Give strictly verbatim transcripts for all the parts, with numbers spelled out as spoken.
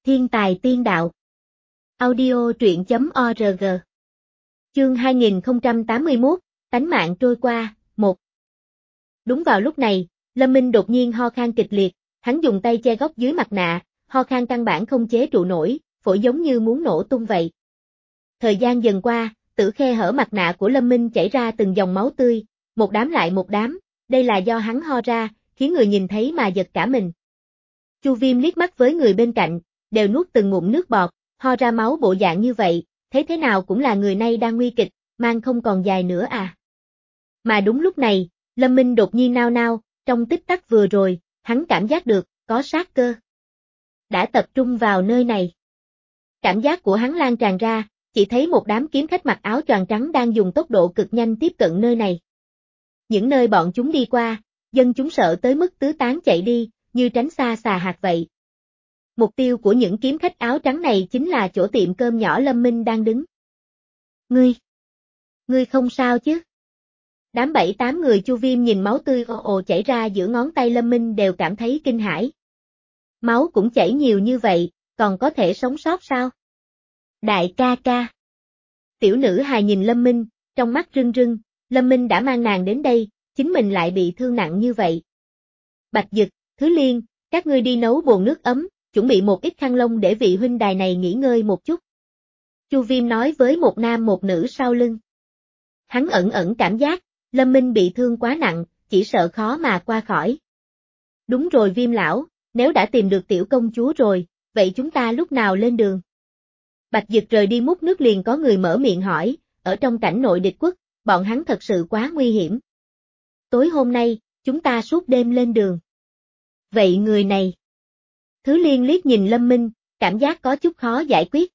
Thiên tài tiên đạo. Audio truyện chấm org. Chương hai nghìn không trăm tám mươi mốt, tánh mạng trôi qua, một. Đúng vào lúc này, Lâm Minh đột nhiên ho khan kịch liệt, hắn dùng tay che góc dưới mặt nạ, ho khan căn bản không chế trụ nổi, phổi giống như muốn nổ tung vậy. Thời gian dần qua, từ khe hở mặt nạ của Lâm Minh chảy ra từng dòng máu tươi, một đám lại một đám, đây là do hắn ho ra, khiến người nhìn thấy mà giật cả mình. Chu Viêm liếc mắt với người bên cạnh, đều nuốt từng ngụm nước bọt, ho ra máu bộ dạng như vậy, thấy thế nào cũng là người này đang nguy kịch, mang không còn dài nữa à. Mà đúng lúc này, Lâm Minh đột nhiên nao nao, trong tích tắc vừa rồi, hắn cảm giác được, có sát cơ đã tập trung vào nơi này. Cảm giác của hắn lan tràn ra, chỉ thấy một đám kiếm khách mặc áo choàng trắng đang dùng tốc độ cực nhanh tiếp cận nơi này. Những nơi bọn chúng đi qua, dân chúng sợ tới mức tứ tán chạy đi, như tránh xa xà hạt vậy. Mục tiêu của những kiếm khách áo trắng này chính là chỗ tiệm cơm nhỏ Lâm Minh đang đứng. Ngươi! Ngươi không sao chứ? Đám bảy tám người Chu Viêm nhìn máu tươi ồ ồ chảy ra giữa ngón tay Lâm Minh đều cảm thấy kinh hãi. Máu cũng chảy nhiều như vậy, còn có thể sống sót sao? Đại ca ca! Tiểu nữ hài nhìn Lâm Minh, trong mắt rưng rưng, Lâm Minh đã mang nàng đến đây, chính mình lại bị thương nặng như vậy. Bạch Dực, Thứ Liên, các ngươi đi nấu bồn nước ấm, chuẩn bị một ít khăn lông để vị huynh đài này nghỉ ngơi một chút. Chu Viêm nói với một nam một nữ sau lưng. Hắn ẩn ẩn cảm giác, Lâm Minh bị thương quá nặng, chỉ sợ khó mà qua khỏi. Đúng rồi Viêm lão, nếu đã tìm được tiểu công chúa rồi, vậy chúng ta lúc nào lên đường? Bạch Dực rời đi múc nước liền có người mở miệng hỏi, ở trong cảnh nội địch quốc, bọn hắn thật sự quá nguy hiểm. Tối hôm nay, chúng ta suốt đêm lên đường. Vậy người này? Thứ Liên liếc nhìn Lâm Minh, cảm giác có chút khó giải quyết.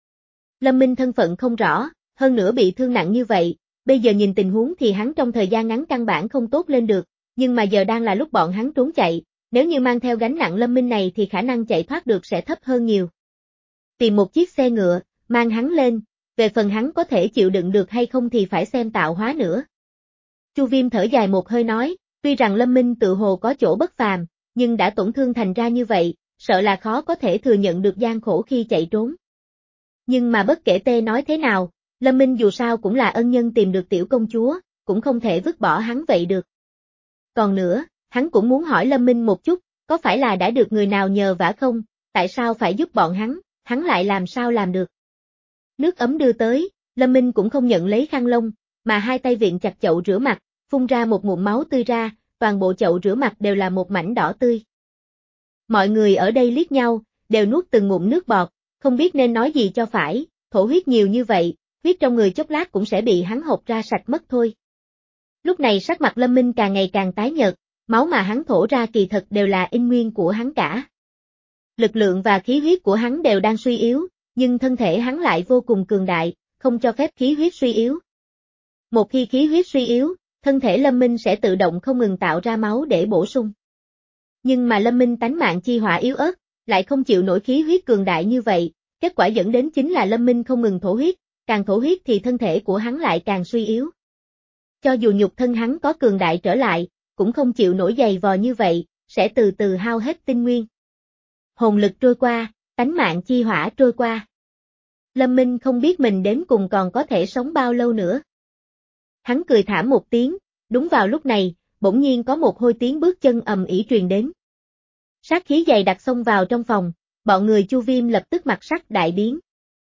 Lâm Minh thân phận không rõ, hơn nữa bị thương nặng như vậy, bây giờ nhìn tình huống thì hắn trong thời gian ngắn căn bản không tốt lên được, nhưng mà giờ đang là lúc bọn hắn trốn chạy, nếu như mang theo gánh nặng Lâm Minh này thì khả năng chạy thoát được sẽ thấp hơn nhiều. Tìm một chiếc xe ngựa, mang hắn lên, về phần hắn có thể chịu đựng được hay không thì phải xem tạo hóa nữa. Chu Viêm thở dài một hơi nói, tuy rằng Lâm Minh tự hồ có chỗ bất phàm, nhưng đã tổn thương thành ra như vậy, sợ là khó có thể thừa nhận được gian khổ khi chạy trốn. Nhưng mà bất kể tê nói thế nào, Lâm Minh dù sao cũng là ân nhân tìm được tiểu công chúa, cũng không thể vứt bỏ hắn vậy được. Còn nữa, hắn cũng muốn hỏi Lâm Minh một chút, có phải là đã được người nào nhờ vả không, tại sao phải giúp bọn hắn, hắn lại làm sao làm được. Nước ấm đưa tới, Lâm Minh cũng không nhận lấy khăn lông, mà hai tay viện chặt chậu rửa mặt, phun ra một ngụm máu tươi ra, toàn bộ chậu rửa mặt đều là một mảnh đỏ tươi. Mọi người ở đây liếc nhau, đều nuốt từng ngụm nước bọt, không biết nên nói gì cho phải, thổ huyết nhiều như vậy, huyết trong người chốc lát cũng sẽ bị hắn hộc ra sạch mất thôi. Lúc này sắc mặt Lâm Minh càng ngày càng tái nhợt, máu mà hắn thổ ra kỳ thật đều là in nguyên của hắn cả. Lực lượng và khí huyết của hắn đều đang suy yếu, nhưng thân thể hắn lại vô cùng cường đại, không cho phép khí huyết suy yếu. Một khi khí huyết suy yếu, thân thể Lâm Minh sẽ tự động không ngừng tạo ra máu để bổ sung. Nhưng mà Lâm Minh tánh mạng chi hỏa yếu ớt, lại không chịu nổi khí huyết cường đại như vậy, kết quả dẫn đến chính là Lâm Minh không ngừng thổ huyết, càng thổ huyết thì thân thể của hắn lại càng suy yếu. Cho dù nhục thân hắn có cường đại trở lại, cũng không chịu nổi dày vò như vậy, sẽ từ từ hao hết tinh nguyên. Hồn lực trôi qua, tánh mạng chi hỏa trôi qua. Lâm Minh không biết mình đến cùng còn có thể sống bao lâu nữa. Hắn cười thảm một tiếng, đúng vào lúc này, bỗng nhiên có một hôi tiếng bước chân ầm ĩ truyền đến. Sát khí dày đặc xông vào trong phòng, bọn người Chu Viêm lập tức mặt sắc đại biến.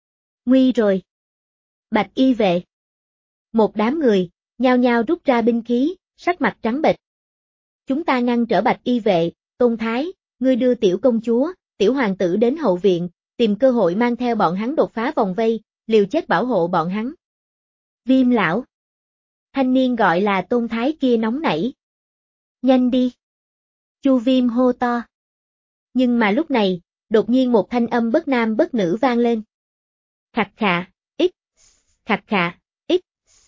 Nguy rồi! Bạch y vệ! Một đám người, nhao nhao rút ra binh khí, sắc mặt trắng bệch. Chúng ta ngăn trở Bạch y vệ, Tôn Thái, ngươi đưa tiểu công chúa, tiểu hoàng tử đến hậu viện, tìm cơ hội mang theo bọn hắn đột phá vòng vây, liều chết bảo hộ bọn hắn. Viêm lão! Thanh niên gọi là Tôn Thái kia nóng nảy. Nhanh đi! Chu Viêm hô to. Nhưng mà lúc này, đột nhiên một thanh âm bất nam bất nữ vang lên. Khặt khạ, ít, khặt khạ, ít.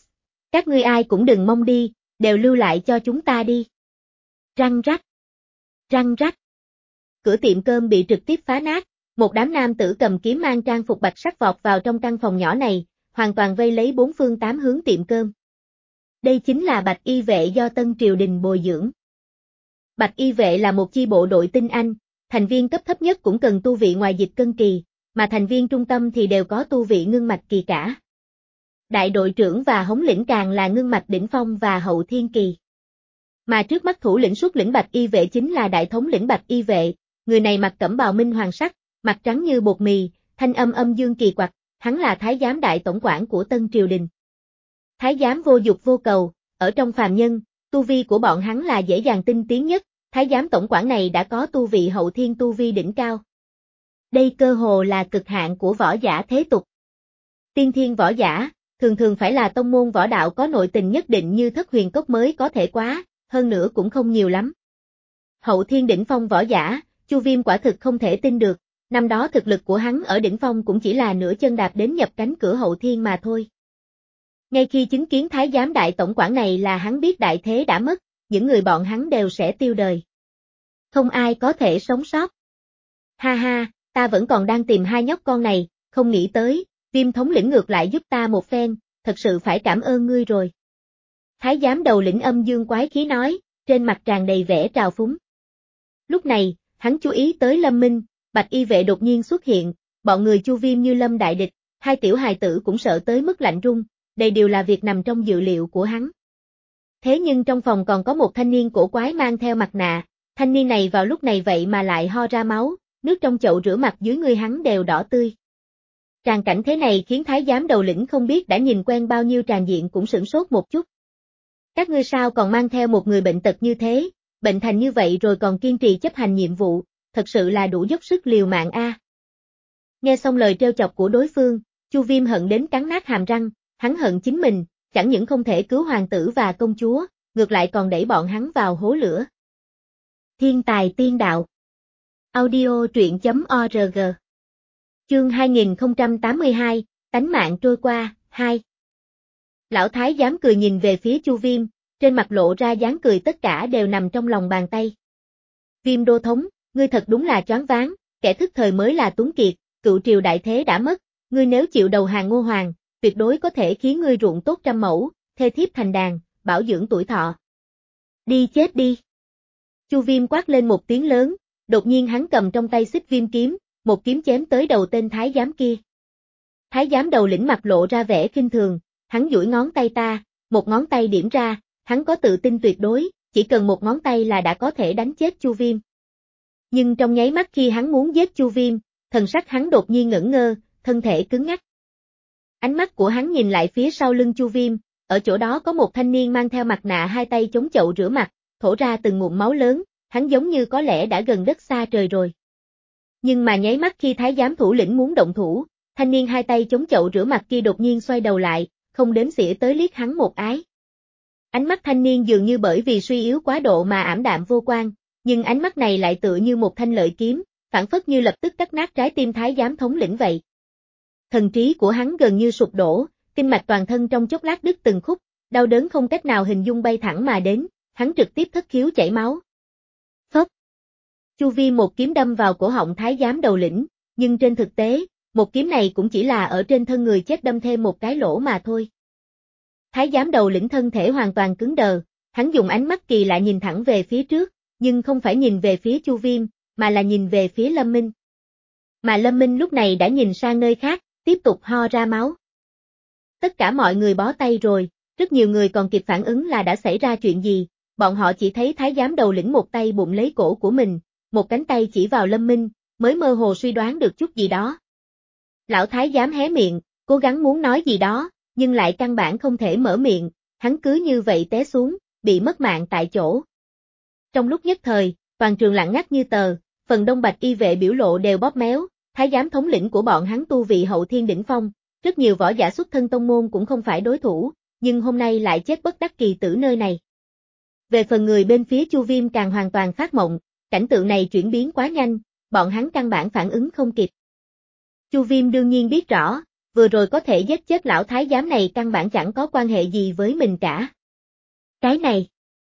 Các ngươi ai cũng đừng mong đi, đều lưu lại cho chúng ta đi. Răng rắc, răng rắc. Cửa tiệm cơm bị trực tiếp phá nát, một đám nam tử cầm kiếm mang trang phục bạch sắc vọt vào trong căn phòng nhỏ này, hoàn toàn vây lấy bốn phương tám hướng tiệm cơm. Đây chính là Bạch y vệ do Tân Triều Đình bồi dưỡng. Bạch y vệ là một chi bộ đội tinh anh, thành viên cấp thấp nhất cũng cần tu vị ngoài dịch cân kỳ, mà thành viên trung tâm thì đều có tu vị ngưng mạch kỳ cả. Đại đội trưởng và hthống lĩnh càng là ngưng mạch đỉnh phong và hậu thiên kỳ. Mà trước mắt thủ lĩnh xuất lĩnh Bạch Y vệ chính là đại thống lĩnh Bạch Y vệ, người này mặc cẩm bào minh hoàng sắc, mặt trắng như bột mì, thanh âm âm dương kỳ quặc, hắn là thái giám đại tổng quản của Tân Triều Đình. Thái giám vô dục vô cầu, ở trong phàm nhân, tu vi của bọn hắn là dễ dàng tinh tiến nhất, thái giám tổng quản này đã có tu vị hậu thiên tu vi đỉnh cao. Đây cơ hồ là cực hạn của võ giả thế tục. Tiên thiên võ giả, thường thường phải là tông môn võ đạo có nội tình nhất định như Thất Huyền Cốc mới có thể quá, hơn nữa cũng không nhiều lắm. Hậu thiên đỉnh phong võ giả, Chu Viêm quả thực không thể tin được, năm đó thực lực của hắn ở đỉnh phong cũng chỉ là nửa chân đạp đến nhập cánh cửa hậu thiên mà thôi. Ngay khi chứng kiến thái giám đại tổng quản này là hắn biết đại thế đã mất, những người bọn hắn đều sẽ tiêu đời. Không ai có thể sống sót. Ha ha, ta vẫn còn đang tìm hai nhóc con này, không nghĩ tới, Viêm thống lĩnh ngược lại giúp ta một phen, thật sự phải cảm ơn ngươi rồi. Thái giám đầu lĩnh âm dương quái khí nói, trên mặt tràn đầy vẻ trào phúng. Lúc này, hắn chú ý tới Lâm Minh, Bạch Y vệ đột nhiên xuất hiện, bọn người Chu Viêm như lâm đại địch, hai tiểu hài tử cũng sợ tới mức lạnh run, đây đều là việc nằm trong dự liệu của hắn. Thế nhưng trong phòng còn có một thanh niên cổ quái mang theo mặt nạ, thanh niên này vào lúc này vậy mà lại ho ra máu, nước trong chậu rửa mặt dưới người hắn đều đỏ tươi. Tràng cảnh thế này khiến thái giám đầu lĩnh không biết đã nhìn quen bao nhiêu tràng diện cũng sửng sốt một chút. Các ngươi sao còn mang theo một người bệnh tật như thế, bệnh thành như vậy rồi còn kiên trì chấp hành nhiệm vụ, thật sự là đủ dốc sức liều mạng a. Nghe xong lời trêu chọc của đối phương, Chu Viêm hận đến cắn nát hàm răng, hắn hận chính mình, chẳng những không thể cứu hoàng tử và công chúa, ngược lại còn đẩy bọn hắn vào hố lửa. Thiên tài tiên đạo. Audio truyện chấm org. Chương hai nghìn không trăm tám mươi hai, tánh mạng trôi qua, hai. Lão thái giám cười nhìn về phía Chu Viêm, trên mặt lộ ra dáng cười tất cả đều nằm trong lòng bàn tay. Viêm đô thống, ngươi thật đúng là choáng váng, kẻ thức thời mới là tuấn kiệt, cựu triều đại thế đã mất, ngươi nếu chịu đầu hàng Ngô Hoàng, tuyệt đối có thể khiến ngươi ruộng tốt trăm mẫu, thê thiếp thành đàn, bảo dưỡng tuổi thọ. Đi chết đi. Chu Viêm quát lên một tiếng lớn, đột nhiên hắn cầm trong tay xích viêm kiếm, một kiếm chém tới đầu tên thái giám kia. Thái giám đầu lĩnh mặt lộ ra vẻ khinh thường, hắn duỗi ngón tay ta, một ngón tay điểm ra, hắn có tự tin tuyệt đối, chỉ cần một ngón tay là đã có thể đánh chết Chu Viêm. Nhưng trong nháy mắt khi hắn muốn giết Chu Viêm, thần sắc hắn đột nhiên ngẩn ngơ, thân thể cứng ngắc. Ánh mắt của hắn nhìn lại phía sau lưng Chu Viêm, ở chỗ đó có một thanh niên mang theo mặt nạ hai tay chống chậu rửa mặt, thổ ra từng ngụm máu lớn, hắn giống như có lẽ đã gần đất xa trời rồi. Nhưng mà nháy mắt khi thái giám thủ lĩnh muốn động thủ, thanh niên hai tay chống chậu rửa mặt kia đột nhiên xoay đầu lại, không đếm xỉa tới liếc hắn một ái. Ánh mắt thanh niên dường như bởi vì suy yếu quá độ mà ảm đạm vô quan, nhưng ánh mắt này lại tựa như một thanh lợi kiếm, phảng phất như lập tức cắt nát trái tim thái giám thống lĩnh vậy. Thần trí của hắn gần như sụp đổ, kinh mạch toàn thân trong chốc lát đứt từng khúc, đau đớn không cách nào hình dung bay thẳng mà đến, hắn trực tiếp thất khiếu chảy máu. Phốc. Chu Vi một kiếm đâm vào cổ họng thái giám đầu lĩnh, nhưng trên thực tế, một kiếm này cũng chỉ là ở trên thân người chết đâm thêm một cái lỗ mà thôi. Thái giám đầu lĩnh thân thể hoàn toàn cứng đờ, hắn dùng ánh mắt kỳ lạ nhìn thẳng về phía trước, nhưng không phải nhìn về phía Chu Viêm, mà là nhìn về phía Lâm Minh. Mà Lâm Minh lúc này đã nhìn sang nơi khác, tiếp tục ho ra máu. Tất cả mọi người bó tay rồi, rất nhiều người còn kịp phản ứng là đã xảy ra chuyện gì, bọn họ chỉ thấy thái giám đầu lĩnh một tay bụng lấy cổ của mình, một cánh tay chỉ vào Lâm Minh, mới mơ hồ suy đoán được chút gì đó. Lão thái giám hé miệng, cố gắng muốn nói gì đó, nhưng lại căn bản không thể mở miệng, hắn cứ như vậy té xuống, bị mất mạng tại chỗ. Trong lúc nhất thời, toàn trường lặng ngắt như tờ, phần đông Bạch Y vệ biểu lộ đều bóp méo, thái giám thống lĩnh của bọn hắn tu vị hậu thiên đỉnh phong, rất nhiều võ giả xuất thân tông môn cũng không phải đối thủ, nhưng hôm nay lại chết bất đắc kỳ tử nơi này. Về phần người bên phía Chu Viêm càng hoàn toàn phát mộng, cảnh tượng này chuyển biến quá nhanh, bọn hắn căn bản phản ứng không kịp. Chu Viêm đương nhiên biết rõ, vừa rồi có thể giết chết lão thái giám này căn bản chẳng có quan hệ gì với mình cả. Cái này,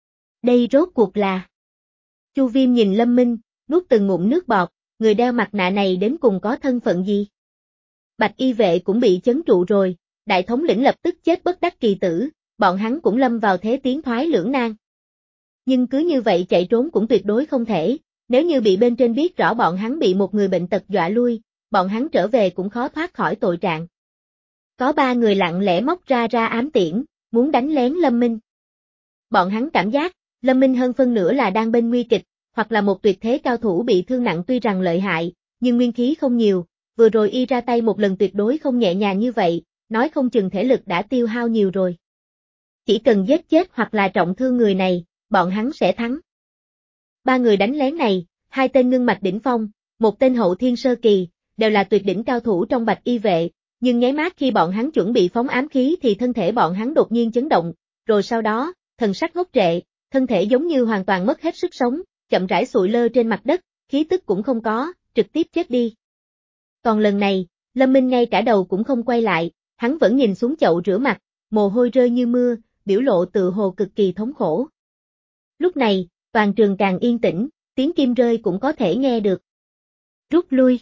đây rốt cuộc là... Chu Viêm nhìn Lâm Minh, nuốt từng ngụm nước bọt, người đeo mặt nạ này đến cùng có thân phận gì? Bạch Y vệ cũng bị chấn trụ rồi, đại thống lĩnh lập tức chết bất đắc kỳ tử, bọn hắn cũng lâm vào thế tiến thoái lưỡng nan. Nhưng cứ như vậy chạy trốn cũng tuyệt đối không thể, Nếu như bị bên trên biết rõ bọn hắn bị một người bệnh tật dọa lui, bọn hắn trở về cũng khó thoát khỏi tội trạng. Có ba người lặng lẽ móc ra ra ám tiễn, muốn đánh lén Lâm Minh. Bọn hắn cảm giác, Lâm Minh hơn phân nửa là đang bên nguy kịch, hoặc là một tuyệt thế cao thủ bị thương nặng tuy rằng lợi hại, nhưng nguyên khí không nhiều, vừa rồi y ra tay một lần tuyệt đối không nhẹ nhàng như vậy, nói không chừng thể lực đã tiêu hao nhiều rồi. Chỉ cần giết chết hoặc là trọng thương người này, bọn hắn sẽ thắng. Ba người đánh lén này, hai tên ngưng mạch đỉnh phong, một tên hậu thiên sơ kỳ, đều là tuyệt đỉnh cao thủ trong bạch y vệ, nhưng nháy mắt khi bọn hắn chuẩn bị phóng ám khí thì thân thể bọn hắn đột nhiên chấn động, rồi sau đó, thần sắc ngốc trệ, thân thể giống như hoàn toàn mất hết sức sống, chậm rãi sụi lơ trên mặt đất, khí tức cũng không có, trực tiếp chết đi. Còn lần này, Lâm Minh ngay cả đầu cũng không quay lại, hắn vẫn nhìn xuống chậu rửa mặt, mồ hôi rơi như mưa, biểu lộ tự hồ cực kỳ thống khổ. Lúc này, toàn trường càng yên tĩnh, tiếng kim rơi cũng có thể nghe được. Rút lui.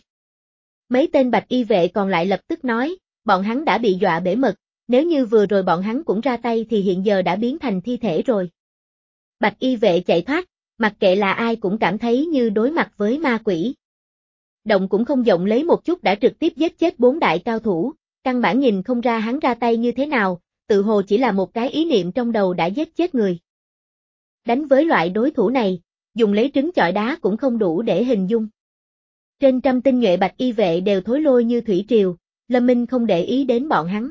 Mấy tên bạch y vệ còn lại lập tức nói, bọn hắn đã bị dọa bể mật, nếu như vừa rồi bọn hắn cũng ra tay thì hiện giờ đã biến thành thi thể rồi. Bạch y vệ chạy thoát, mặc kệ là ai cũng cảm thấy như đối mặt với ma quỷ. Động cũng không động lấy một chút đã trực tiếp giết chết bốn đại cao thủ, căn bản nhìn không ra hắn ra tay như thế nào, tự hồ chỉ là một cái ý niệm trong đầu đã giết chết người. Đánh với loại đối thủ này, dùng lấy trứng chọi đá cũng không đủ để hình dung. Trên trăm tinh nhuệ bạch y vệ đều thối lôi như thủy triều, Lâm Minh không để ý đến bọn hắn.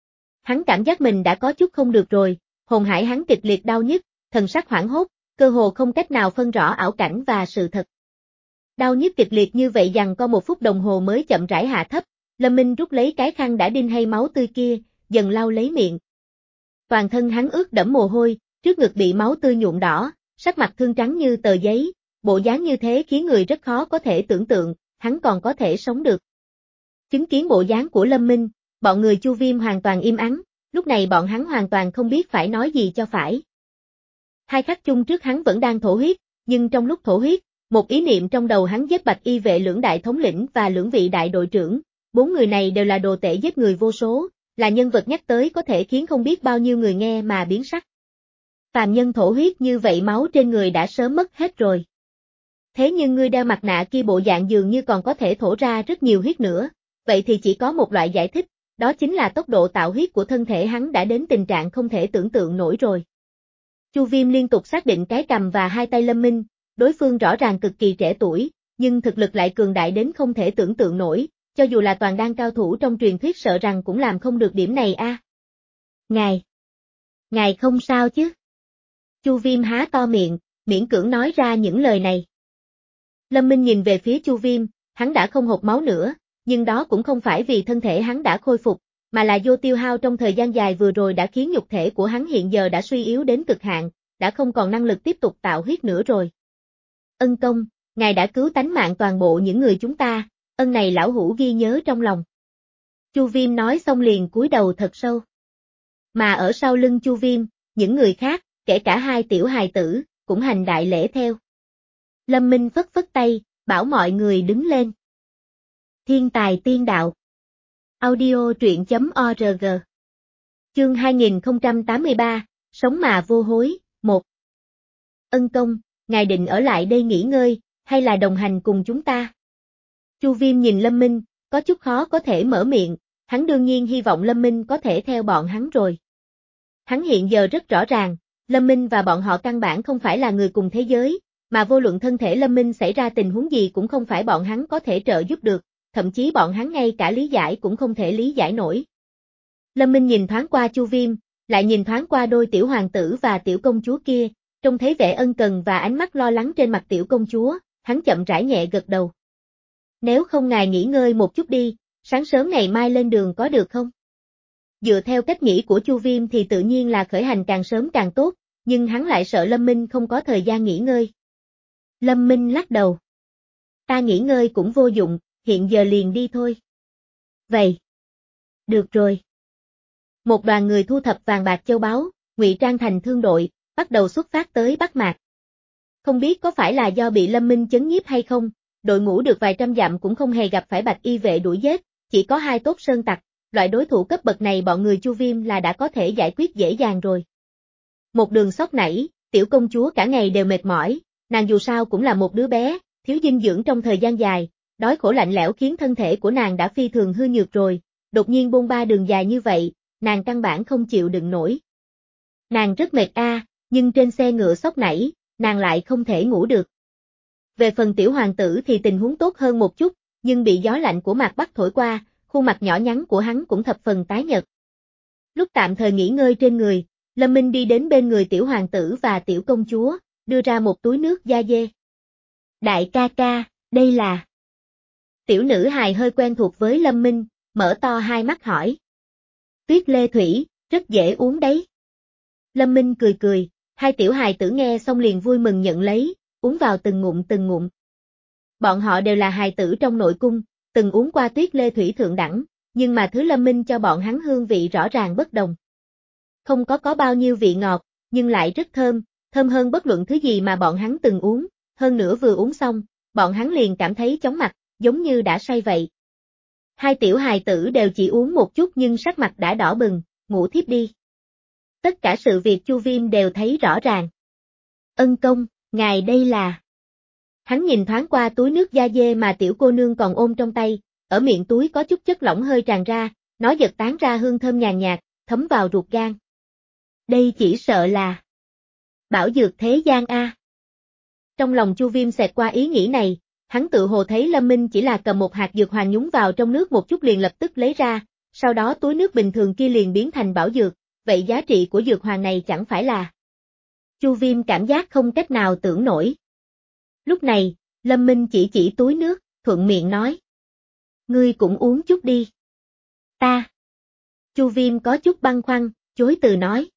Hắn cảm giác mình đã có chút không được rồi, hồn hải hắn kịch liệt đau nhức, thần sắc hoảng hốt, cơ hồ không cách nào phân rõ ảo cảnh và sự thật. Đau nhức kịch liệt như vậy dằng co một phút đồng hồ mới chậm rãi hạ thấp, Lâm Minh rút lấy cái khăn đã đinh hay máu tươi kia, dần lau lấy miệng. Toàn thân hắn ướt đẫm mồ hôi, trước ngực bị máu tươi nhuộm đỏ, sắc mặt thương trắng như tờ giấy, bộ dáng như thế khiến người rất khó có thể tưởng tượng, hắn còn có thể sống được. Chứng kiến bộ dáng của Lâm Minh, bọn người Chu Viêm hoàn toàn im ắng, lúc này bọn hắn hoàn toàn không biết phải nói gì cho phải. Hai khắc chung trước hắn vẫn đang thổ huyết, nhưng trong lúc thổ huyết, một ý niệm trong đầu hắn giết bạch y vệ lưỡng đại thống lĩnh và lưỡng vị đại đội trưởng, bốn người này đều là đồ tể giết người vô số, là nhân vật nhắc tới có thể khiến không biết bao nhiêu người nghe mà biến sắc. Phàm nhân thổ huyết như vậy máu trên người đã sớm mất hết rồi. Thế nhưng ngươi đeo mặt nạ kia bộ dạng dường như còn có thể thổ ra rất nhiều huyết nữa, vậy thì chỉ có một loại giải thích, đó chính là tốc độ tạo huyết của thân thể hắn đã đến tình trạng không thể tưởng tượng nổi rồi. Chu Viêm liên tục xác định cái cằm và hai tay Lâm Minh, đối phương rõ ràng cực kỳ trẻ tuổi, nhưng thực lực lại cường đại đến không thể tưởng tượng nổi, cho dù là toàn đan cao thủ trong truyền thuyết sợ rằng cũng làm không được điểm này a. À. Ngài, ngài không sao chứ? Chu Viêm há to miệng, miễn cưỡng nói ra những lời này. Lâm Minh nhìn về phía Chu Viêm, hắn đã không hộc máu nữa, nhưng đó cũng không phải vì thân thể hắn đã khôi phục, mà là do tiêu hao trong thời gian dài vừa rồi đã khiến nhục thể của hắn hiện giờ đã suy yếu đến cực hạn, đã không còn năng lực tiếp tục tạo huyết nữa rồi. Ân công, ngài đã cứu tánh mạng toàn bộ những người chúng ta, ân này lão hủ ghi nhớ trong lòng. Chu Viêm nói xong liền cúi đầu thật sâu. Mà ở sau lưng Chu Viêm, những người khác, kể cả hai tiểu hài tử, cũng hành đại lễ theo. Lâm Minh phất phất tay, bảo mọi người đứng lên. Thiên tài tiên đạo. Audio truyện chấm org. Chương hai nghìn không trăm tám mươi ba, sống mà vô hối, một. Ân công, ngài định ở lại đây nghỉ ngơi, hay là đồng hành cùng chúng ta? Chu Viêm nhìn Lâm Minh, có chút khó có thể mở miệng, hắn đương nhiên hy vọng Lâm Minh có thể theo bọn hắn rồi. Hắn hiện giờ rất rõ ràng, Lâm Minh và bọn họ căn bản không phải là người cùng thế giới, mà vô luận thân thể Lâm Minh xảy ra tình huống gì cũng không phải bọn hắn có thể trợ giúp được, thậm chí bọn hắn ngay cả lý giải cũng không thể lý giải nổi. Lâm Minh nhìn thoáng qua Chu Viêm, lại nhìn thoáng qua đôi tiểu hoàng tử và tiểu công chúa kia, trông thấy vẻ ân cần và ánh mắt lo lắng trên mặt tiểu công chúa, hắn chậm rãi nhẹ gật đầu. Nếu không ngài nghỉ ngơi một chút đi, sáng sớm ngày mai lên đường có được không? Dựa theo cách nghĩ của Chu Viêm thì tự nhiên là khởi hành càng sớm càng tốt, nhưng hắn lại sợ Lâm Minh không có thời gian nghỉ ngơi. Lâm Minh lắc đầu. Ta nghỉ ngơi cũng vô dụng, hiện giờ liền đi thôi. Vậy. Được rồi. Một đoàn người thu thập vàng bạc châu báu, ngụy trang thành thương đội, bắt đầu xuất phát tới Bắc Mạc. Không biết có phải là do bị Lâm Minh chấn nhiếp hay không, đội ngũ được vài trăm dặm cũng không hề gặp phải bạch y vệ đuổi giết, chỉ có hai tốt sơn tặc, loại đối thủ cấp bậc này bọn người Chu Viêm là đã có thể giải quyết dễ dàng rồi. Một đường sóc nảy, tiểu công chúa cả ngày đều mệt mỏi, nàng dù sao cũng là một đứa bé, thiếu dinh dưỡng trong thời gian dài, đói khổ lạnh lẽo khiến thân thể của nàng đã phi thường hư nhược rồi, đột nhiên bôn ba đường dài như vậy, nàng căn bản không chịu đựng nổi. Nàng rất mệt a, nhưng trên xe ngựa sóc nảy, nàng lại không thể ngủ được. Về phần tiểu hoàng tử thì tình huống tốt hơn một chút, nhưng bị gió lạnh của mạc Bắc thổi qua, khuôn mặt nhỏ nhắn của hắn cũng thập phần tái nhợt. Lúc tạm thời nghỉ ngơi trên người, Lâm Minh đi đến bên người tiểu hoàng tử và tiểu công chúa, đưa ra một túi nước da dê. Đại ca ca, đây là... Tiểu nữ hài hơi quen thuộc với Lâm Minh, mở to hai mắt hỏi. Tuyết lê thủy, rất dễ uống đấy. Lâm Minh cười cười, hai tiểu hài tử nghe xong liền vui mừng nhận lấy, uống vào từng ngụm từng ngụm. Bọn họ đều là hài tử trong nội cung, từng uống qua tuyết lê thủy thượng đẳng, nhưng mà thứ Lâm Minh cho bọn hắn hương vị rõ ràng bất đồng. Không có có bao nhiêu vị ngọt, nhưng lại rất thơm, thơm hơn bất luận thứ gì mà bọn hắn từng uống, hơn nữa vừa uống xong, bọn hắn liền cảm thấy chóng mặt, giống như đã say vậy. Hai tiểu hài tử đều chỉ uống một chút nhưng sắc mặt đã đỏ bừng, ngủ thiếp đi. Tất cả sự việc Chu Viêm đều thấy rõ ràng. Ân công, ngài đây là... Hắn nhìn thoáng qua túi nước da dê mà tiểu cô nương còn ôm trong tay, ở miệng túi có chút chất lỏng hơi tràn ra, nó giật tán ra hương thơm nhàn nhạt, thấm vào ruột gan. Đây chỉ sợ là... Bảo dược thế gian a. Trong lòng Chu Viêm xẹt qua ý nghĩ này, hắn tự hồ thấy Lâm Minh chỉ là cầm một hạt dược hoàng nhúng vào trong nước một chút liền lập tức lấy ra, sau đó túi nước bình thường kia liền biến thành bảo dược, vậy giá trị của dược hoàng này chẳng phải là... Chu Viêm cảm giác không cách nào tưởng nổi. Lúc này, Lâm Minh chỉ chỉ túi nước, thuận miệng nói. Ngươi cũng uống chút đi. Ta. Chu Viêm có chút băn khoăn, chối từ nói.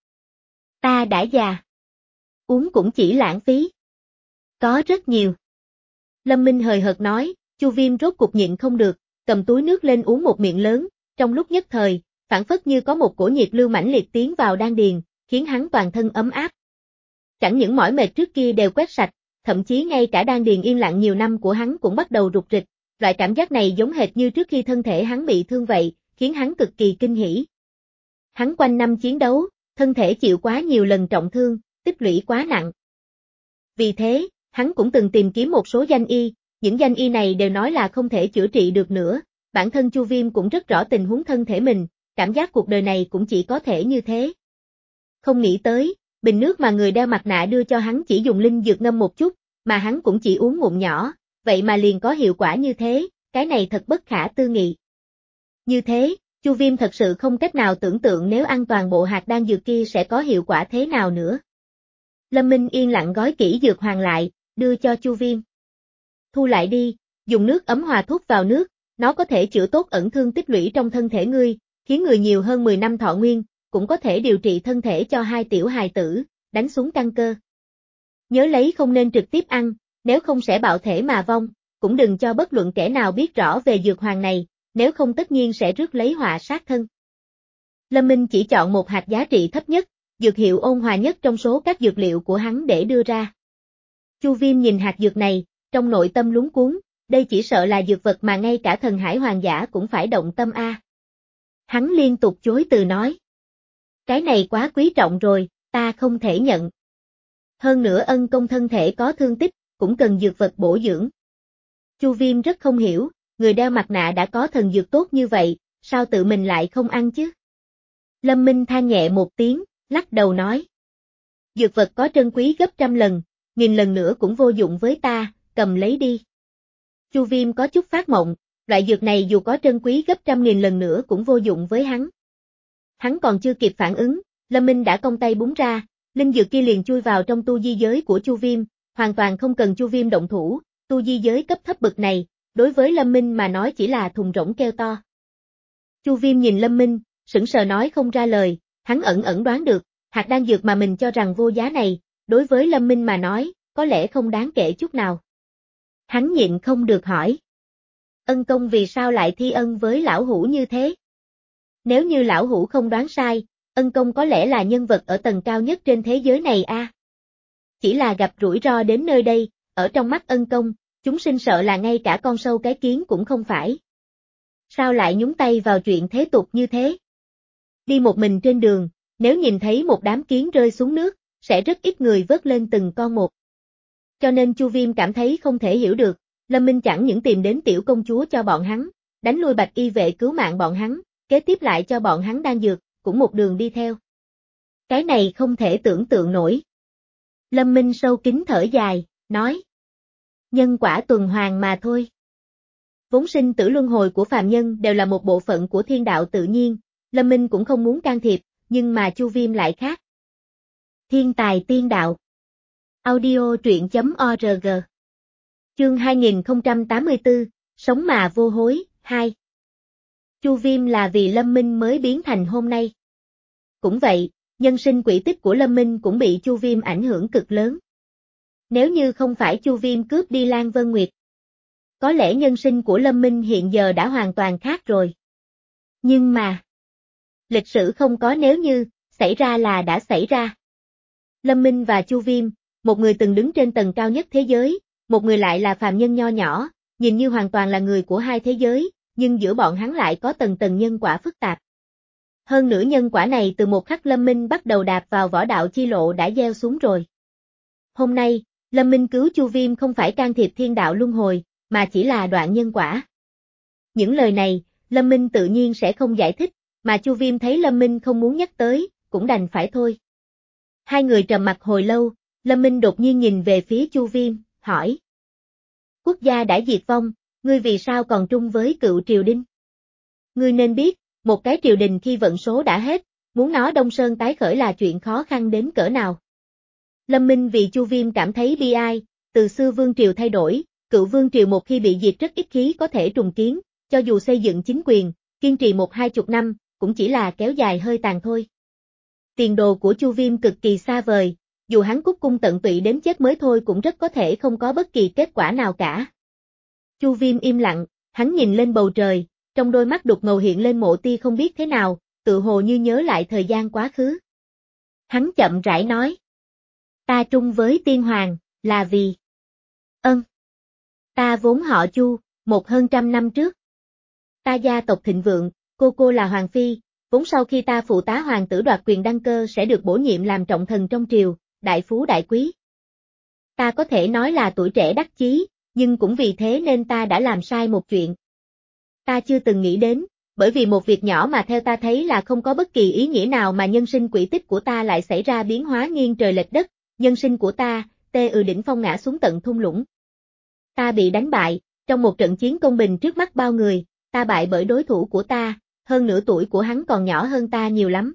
Ta đã già. Uống cũng chỉ lãng phí. Có rất nhiều. Lâm Minh hời hợt nói, Chu Viêm rốt cục nhịn không được, cầm túi nước lên uống một miệng lớn, trong lúc nhất thời, phản phất như có một cổ nhiệt lưu mãnh liệt tiến vào đan điền, khiến hắn toàn thân ấm áp. Chẳng những mỏi mệt trước kia đều quét sạch, thậm chí ngay cả đan điền yên lặng nhiều năm của hắn cũng bắt đầu rục rịch, loại cảm giác này giống hệt như trước khi thân thể hắn bị thương vậy, khiến hắn cực kỳ kinh hỉ. Hắn quanh năm chiến đấu, thân thể chịu quá nhiều lần trọng thương, tích lũy quá nặng. Vì thế, hắn cũng từng tìm kiếm một số danh y, những danh y này đều nói là không thể chữa trị được nữa, bản thân Chu Viêm cũng rất rõ tình huống thân thể mình, cảm giác cuộc đời này cũng chỉ có thể như thế. Không nghĩ tới, bình nước mà người đeo mặt nạ đưa cho hắn chỉ dùng linh dược ngâm một chút, mà hắn cũng chỉ uống ngụm nhỏ, vậy mà liền có hiệu quả như thế, cái này thật bất khả tư nghị. Như thế, Chu Viêm thật sự không cách nào tưởng tượng nếu ăn toàn bộ hạt đan dược kia sẽ có hiệu quả thế nào nữa. Lâm Minh yên lặng gói kỹ dược hoàng lại, đưa cho Chu Viêm. Thu lại đi, dùng nước ấm hòa thuốc vào nước, nó có thể chữa tốt ẩn thương tích lũy trong thân thể ngươi, khiến người nhiều hơn mười năm thọ nguyên, cũng có thể điều trị thân thể cho hai tiểu hài tử, đánh xuống căn cơ. Nhớ lấy không nên trực tiếp ăn, nếu không sẽ bạo thể mà vong, cũng đừng cho bất luận kẻ nào biết rõ về dược hoàng này, nếu không tất nhiên sẽ rước lấy họa sát thân. Lâm Minh chỉ chọn một hạt giá trị thấp nhất, dược hiệu ôn hòa nhất trong số các dược liệu của hắn để đưa ra. Chu Viêm nhìn hạt dược này, trong nội tâm lúng cuốn, đây chỉ sợ là dược vật mà ngay cả thần hải hoàng giả cũng phải động tâm a. Hắn liên tục chối từ nói. Cái này quá quý trọng rồi, ta không thể nhận. Hơn nữa ân công thân thể có thương tích, cũng cần dược vật bổ dưỡng. Chu Viêm rất không hiểu, người đeo mặt nạ đã có thần dược tốt như vậy, sao tự mình lại không ăn chứ? Lâm Minh than nhẹ một tiếng, lắc đầu nói. Dược vật có trân quý gấp trăm lần, nghìn lần nữa cũng vô dụng với ta, cầm lấy đi. Chu Viêm có chút phát mộng, loại dược này dù có trân quý gấp trăm nghìn lần nữa cũng vô dụng với hắn. Hắn còn chưa kịp phản ứng, Lâm Minh đã cong tay búng ra, linh dược kia liền chui vào trong tu di giới của Chu Viêm, hoàn toàn không cần Chu Viêm động thủ, tu di giới cấp thấp bậc này, đối với Lâm Minh mà nói chỉ là thùng rỗng keo to. Chu Viêm nhìn Lâm Minh, sững sờ nói không ra lời, hắn ẩn ẩn đoán được, hạt đan dược mà mình cho rằng vô giá này, đối với Lâm Minh mà nói, có lẽ không đáng kể chút nào. Hắn nhịn không được hỏi. Ân công vì sao lại thi ân với lão hủ như thế? Nếu như lão hủ không đoán sai, ân công có lẽ là nhân vật ở tầng cao nhất trên thế giới này a. À? Chỉ là gặp rủi ro đến nơi đây, ở trong mắt ân công, chúng sinh sợ là ngay cả con sâu cái kiến cũng không phải. Sao lại nhúng tay vào chuyện thế tục như thế? Đi một mình trên đường, nếu nhìn thấy một đám kiến rơi xuống nước, sẽ rất ít người vớt lên từng con một. Cho nên Chu Viêm cảm thấy không thể hiểu được, Lâm Minh chẳng những tìm đến tiểu công chúa cho bọn hắn, đánh lui bạch y vệ cứu mạng bọn hắn, kế tiếp lại cho bọn hắn đan dược, cũng một đường đi theo. Cái này không thể tưởng tượng nổi. Lâm Minh sâu kín thở dài, nói. Nhân quả tuần hoàn mà thôi. Vốn sinh tử luân hồi của phàm nhân đều là một bộ phận của thiên đạo tự nhiên, Lâm Minh cũng không muốn can thiệp, nhưng mà Chu Viêm lại khác. Thiên tài tiên đạo. Audio truyện chấm org. Chương hai nghìn không trăm tám mươi tư, Sống mà vô hối, hai. Chu Viêm là vì Lâm Minh mới biến thành hôm nay. Cũng vậy, nhân sinh quỹ tích của Lâm Minh cũng bị Chu Viêm ảnh hưởng cực lớn. Nếu như không phải Chu Viêm cướp đi Lan Vân Nguyệt, có lẽ nhân sinh của Lâm Minh hiện giờ đã hoàn toàn khác rồi. Nhưng mà, lịch sử không có nếu như, xảy ra là đã xảy ra. Lâm Minh và Chu Viêm, một người từng đứng trên tầng cao nhất thế giới, một người lại là phàm nhân nho nhỏ, nhìn như hoàn toàn là người của hai thế giới, nhưng giữa bọn hắn lại có tầng tầng nhân quả phức tạp. Hơn nữa nhân quả này từ một khắc Lâm Minh bắt đầu đạp vào võ đạo chi lộ đã gieo xuống rồi. Hôm nay, Lâm Minh cứu Chu Viêm không phải can thiệp thiên đạo luân hồi, mà chỉ là đoạn nhân quả. Những lời này, Lâm Minh tự nhiên sẽ không giải thích, mà Chu Viêm thấy Lâm Minh không muốn nhắc tới, cũng đành phải thôi. Hai người trầm mặc hồi lâu, Lâm Minh đột nhiên nhìn về phía Chu Viêm, hỏi. Quốc gia đã diệt vong, ngươi vì sao còn trung với cựu triều đình? Ngươi nên biết, một cái triều đình khi vận số đã hết, muốn nó Đông Sơn tái khởi là chuyện khó khăn đến cỡ nào. Lâm Minh vì Chu Viêm cảm thấy bi ai, từ xưa vương triều thay đổi, cựu vương triều một khi bị diệt rất ít khí có thể trùng kiến, cho dù xây dựng chính quyền, kiên trì một hai chục năm, cũng chỉ là kéo dài hơi tàn thôi. Tiền đồ của Chu Viêm cực kỳ xa vời, dù hắn cúc cung tận tụy đến chết mới thôi cũng rất có thể không có bất kỳ kết quả nào cả. Chu Viêm im lặng, hắn nhìn lên bầu trời, trong đôi mắt đục ngầu hiện lên một tia không biết thế nào, tự hồ như nhớ lại thời gian quá khứ. Hắn chậm rãi nói. Ta trung với tiên hoàng, là vì... Ân. Ta vốn họ Chu, một hơn trăm năm trước. Ta gia tộc thịnh vượng, cô cô là hoàng phi, vốn sau khi ta phụ tá hoàng tử đoạt quyền đăng cơ sẽ được bổ nhiệm làm trọng thần trong triều, đại phú đại quý. Ta có thể nói là tuổi trẻ đắc chí, nhưng cũng vì thế nên ta đã làm sai một chuyện. Ta chưa từng nghĩ đến, bởi vì một việc nhỏ mà theo ta thấy là không có bất kỳ ý nghĩa nào mà nhân sinh quỹ tích của ta lại xảy ra biến hóa nghiêng trời lệch đất, nhân sinh của ta, tê ừ đỉnh phong ngã xuống tận thung lũng. Ta bị đánh bại, trong một trận chiến công bình trước mắt bao người, ta bại bởi đối thủ của ta, hơn nửa tuổi của hắn còn nhỏ hơn ta nhiều lắm.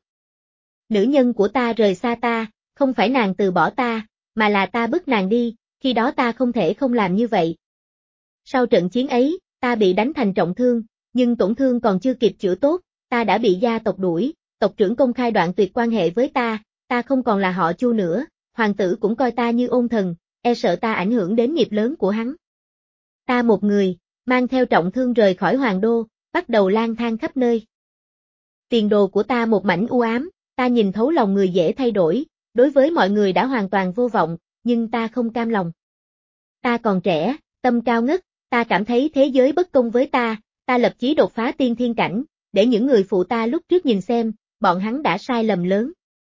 Nữ nhân của ta rời xa ta, không phải nàng từ bỏ ta, mà là ta bức nàng đi, khi đó ta không thể không làm như vậy. Sau trận chiến ấy, ta bị đánh thành trọng thương, nhưng tổn thương còn chưa kịp chữa tốt, ta đã bị gia tộc đuổi, tộc trưởng công khai đoạn tuyệt quan hệ với ta, ta không còn là họ Chu nữa, hoàng tử cũng coi ta như ôn thần, e sợ ta ảnh hưởng đến nghiệp lớn của hắn. Ta một người, mang theo trọng thương rời khỏi hoàng đô, bắt đầu lang thang khắp nơi. Tiền đồ của ta một mảnh u ám, ta nhìn thấu lòng người dễ thay đổi, đối với mọi người đã hoàn toàn vô vọng, nhưng ta không cam lòng. Ta còn trẻ, tâm cao ngất, ta cảm thấy thế giới bất công với ta, ta lập chí đột phá tiên thiên cảnh, để những người phụ ta lúc trước nhìn xem, bọn hắn đã sai lầm lớn.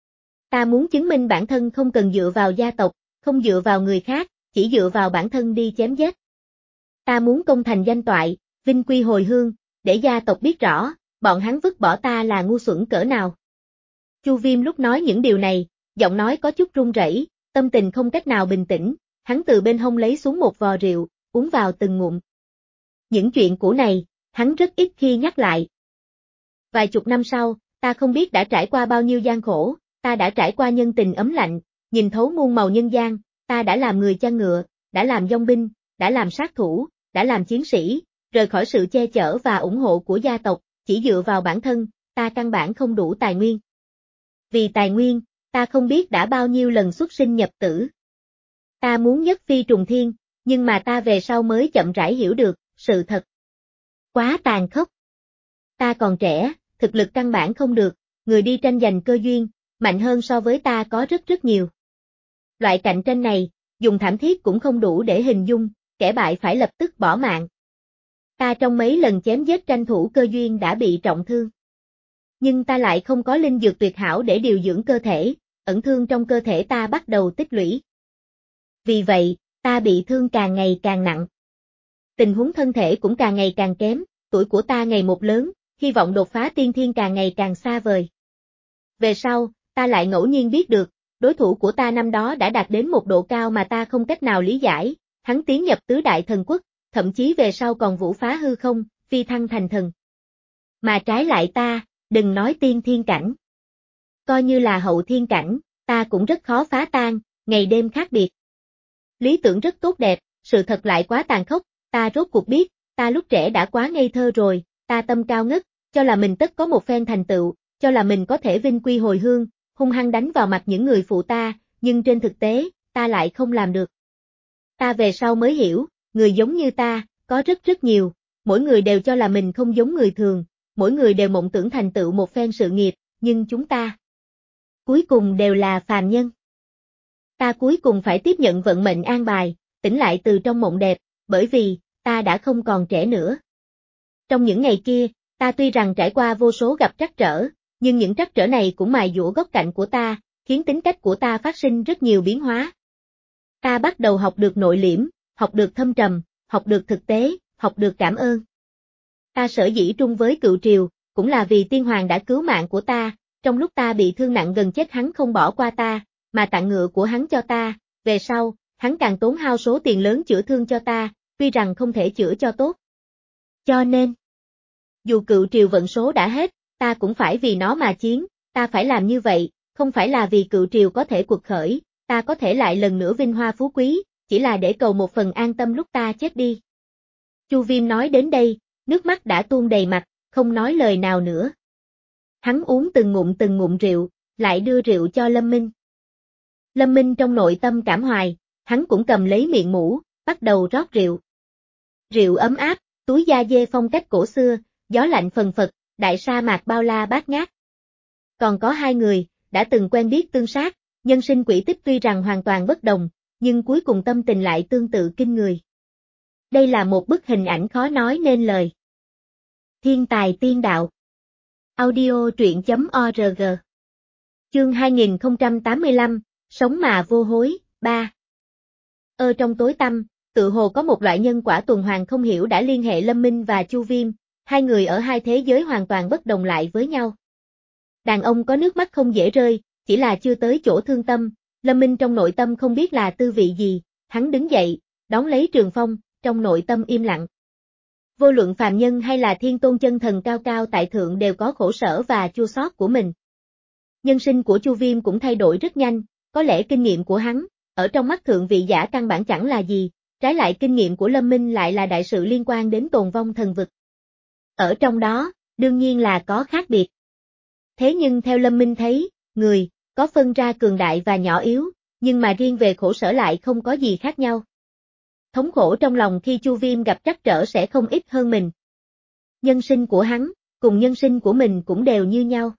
Ta muốn chứng minh bản thân không cần dựa vào gia tộc, không dựa vào người khác, chỉ dựa vào bản thân đi chém giết. Ta muốn công thành danh toại, vinh quy hồi hương, để gia tộc biết rõ, bọn hắn vứt bỏ ta là ngu xuẩn cỡ nào. Chu Viêm lúc nói những điều này, giọng nói có chút run rẩy, tâm tình không cách nào bình tĩnh, hắn từ bên hông lấy xuống một vò rượu, uống vào từng ngụm. Những chuyện cũ này, hắn rất ít khi nhắc lại. Vài chục năm sau, ta không biết đã trải qua bao nhiêu gian khổ, ta đã trải qua nhân tình ấm lạnh, nhìn thấu muôn màu nhân gian, ta đã làm người chăn ngựa, đã làm dông binh, đã làm sát thủ, đã làm chiến sĩ, rời khỏi sự che chở và ủng hộ của gia tộc, chỉ dựa vào bản thân, ta căn bản không đủ tài nguyên. Vì tài nguyên, ta không biết đã bao nhiêu lần xuất sinh nhập tử. Ta muốn nhất phi trùng thiên, nhưng mà ta về sau mới chậm rãi hiểu được, sự thật. Quá tàn khốc. Ta còn trẻ, thực lực căn bản không được, người đi tranh giành cơ duyên, mạnh hơn so với ta có rất rất nhiều. Loại cạnh tranh này, dùng thảm thiết cũng không đủ để hình dung, kẻ bại phải lập tức bỏ mạng. Ta trong mấy lần chém giết tranh thủ cơ duyên đã bị trọng thương. Nhưng ta lại không có linh dược tuyệt hảo để điều dưỡng cơ thể, ẩn thương trong cơ thể ta bắt đầu tích lũy. Vì vậy, Ta bị thương càng ngày càng nặng. Tình huống thân thể cũng càng ngày càng kém, tuổi của ta ngày một lớn, hy vọng đột phá tiên thiên càng ngày càng xa vời. Về sau, ta lại ngẫu nhiên biết được, đối thủ của ta năm đó đã đạt đến một độ cao mà ta không cách nào lý giải, hắn tiến nhập tứ đại thần quốc, thậm chí về sau còn vũ phá hư không, phi thăng thành thần. Mà trái lại ta, đừng nói tiên thiên cảnh. Coi như là hậu thiên cảnh, ta cũng rất khó phá tan, ngày đêm khác biệt. Lý tưởng rất tốt đẹp, sự thật lại quá tàn khốc, ta rốt cuộc biết, ta lúc trẻ đã quá ngây thơ rồi, ta tâm cao ngất, cho là mình tất có một phen thành tựu, cho là mình có thể vinh quy hồi hương, hung hăng đánh vào mặt những người phụ ta, nhưng trên thực tế, ta lại không làm được. Ta về sau mới hiểu, người giống như ta, có rất rất nhiều, mỗi người đều cho là mình không giống người thường, mỗi người đều mộng tưởng thành tựu một phen sự nghiệp, nhưng chúng ta cuối cùng đều là phàm nhân. Ta cuối cùng phải tiếp nhận vận mệnh an bài, tỉnh lại từ trong mộng đẹp, bởi vì, ta đã không còn trẻ nữa. Trong những ngày kia, ta tuy rằng trải qua vô số gặp trắc trở, nhưng những trắc trở này cũng mài dũa góc cạnh của ta, khiến tính cách của ta phát sinh rất nhiều biến hóa. Ta bắt đầu học được nội liễm, học được thâm trầm, học được thực tế, học được cảm ơn. Ta sở dĩ trung với Cựu Triều, cũng là vì Tiên Hoàng đã cứu mạng của ta, trong lúc ta bị thương nặng gần chết hắn không bỏ qua ta, mà tặng ngựa của hắn cho ta, về sau, hắn càng tốn hao số tiền lớn chữa thương cho ta, tuy rằng không thể chữa cho tốt. Cho nên, dù Cựu Triều vận số đã hết, ta cũng phải vì nó mà chiến, ta phải làm như vậy, không phải là vì Cựu Triều có thể quật khởi, ta có thể lại lần nữa vinh hoa phú quý, chỉ là để cầu một phần an tâm lúc ta chết đi. Chu Viêm nói đến đây, nước mắt đã tuôn đầy mặt, không nói lời nào nữa. Hắn uống từng ngụm từng ngụm rượu, lại đưa rượu cho Lâm Minh. Lâm Minh trong nội tâm cảm hoài, hắn cũng cầm lấy miệng mũ, bắt đầu rót rượu. Rượu ấm áp, túi da dê phong cách cổ xưa, gió lạnh phần phật, đại sa mạc bao la bát ngát. Còn có hai người, đã từng quen biết tương sát, nhân sinh quỹ tích tuy rằng hoàn toàn bất đồng, nhưng cuối cùng tâm tình lại tương tự kinh người. Đây là một bức hình ảnh khó nói nên lời. Thiên tài tiên đạo. Audio truyện.org. Chương hai nghìn không trăm tám mươi lăm, Sống mà vô hối, ba. Ở trong tối tăm, tự hồ có một loại nhân quả tuần hoàn không hiểu đã liên hệ Lâm Minh và Chu Viêm, hai người ở hai thế giới hoàn toàn bất đồng lại với nhau. Đàn ông có nước mắt không dễ rơi, chỉ là chưa tới chỗ thương tâm, Lâm Minh trong nội tâm không biết là tư vị gì, hắn đứng dậy, đón lấy trường phong, trong nội tâm im lặng. Vô luận phàm nhân hay là thiên tôn chân thần cao cao tại thượng đều có khổ sở và chua xót của mình. Nhân sinh của Chu Viêm cũng thay đổi rất nhanh, có lẽ kinh nghiệm của hắn, ở trong mắt thượng vị giả căn bản chẳng là gì, trái lại kinh nghiệm của Lâm Minh lại là đại sự liên quan đến tồn vong thần vực. Ở trong đó, đương nhiên là có khác biệt. Thế nhưng theo Lâm Minh thấy, người, có phân ra cường đại và nhỏ yếu, nhưng mà riêng về khổ sở lại không có gì khác nhau. Thống khổ trong lòng khi Chu Viêm gặp trắc trở sẽ không ít hơn mình. Nhân sinh của hắn, cùng nhân sinh của mình cũng đều như nhau.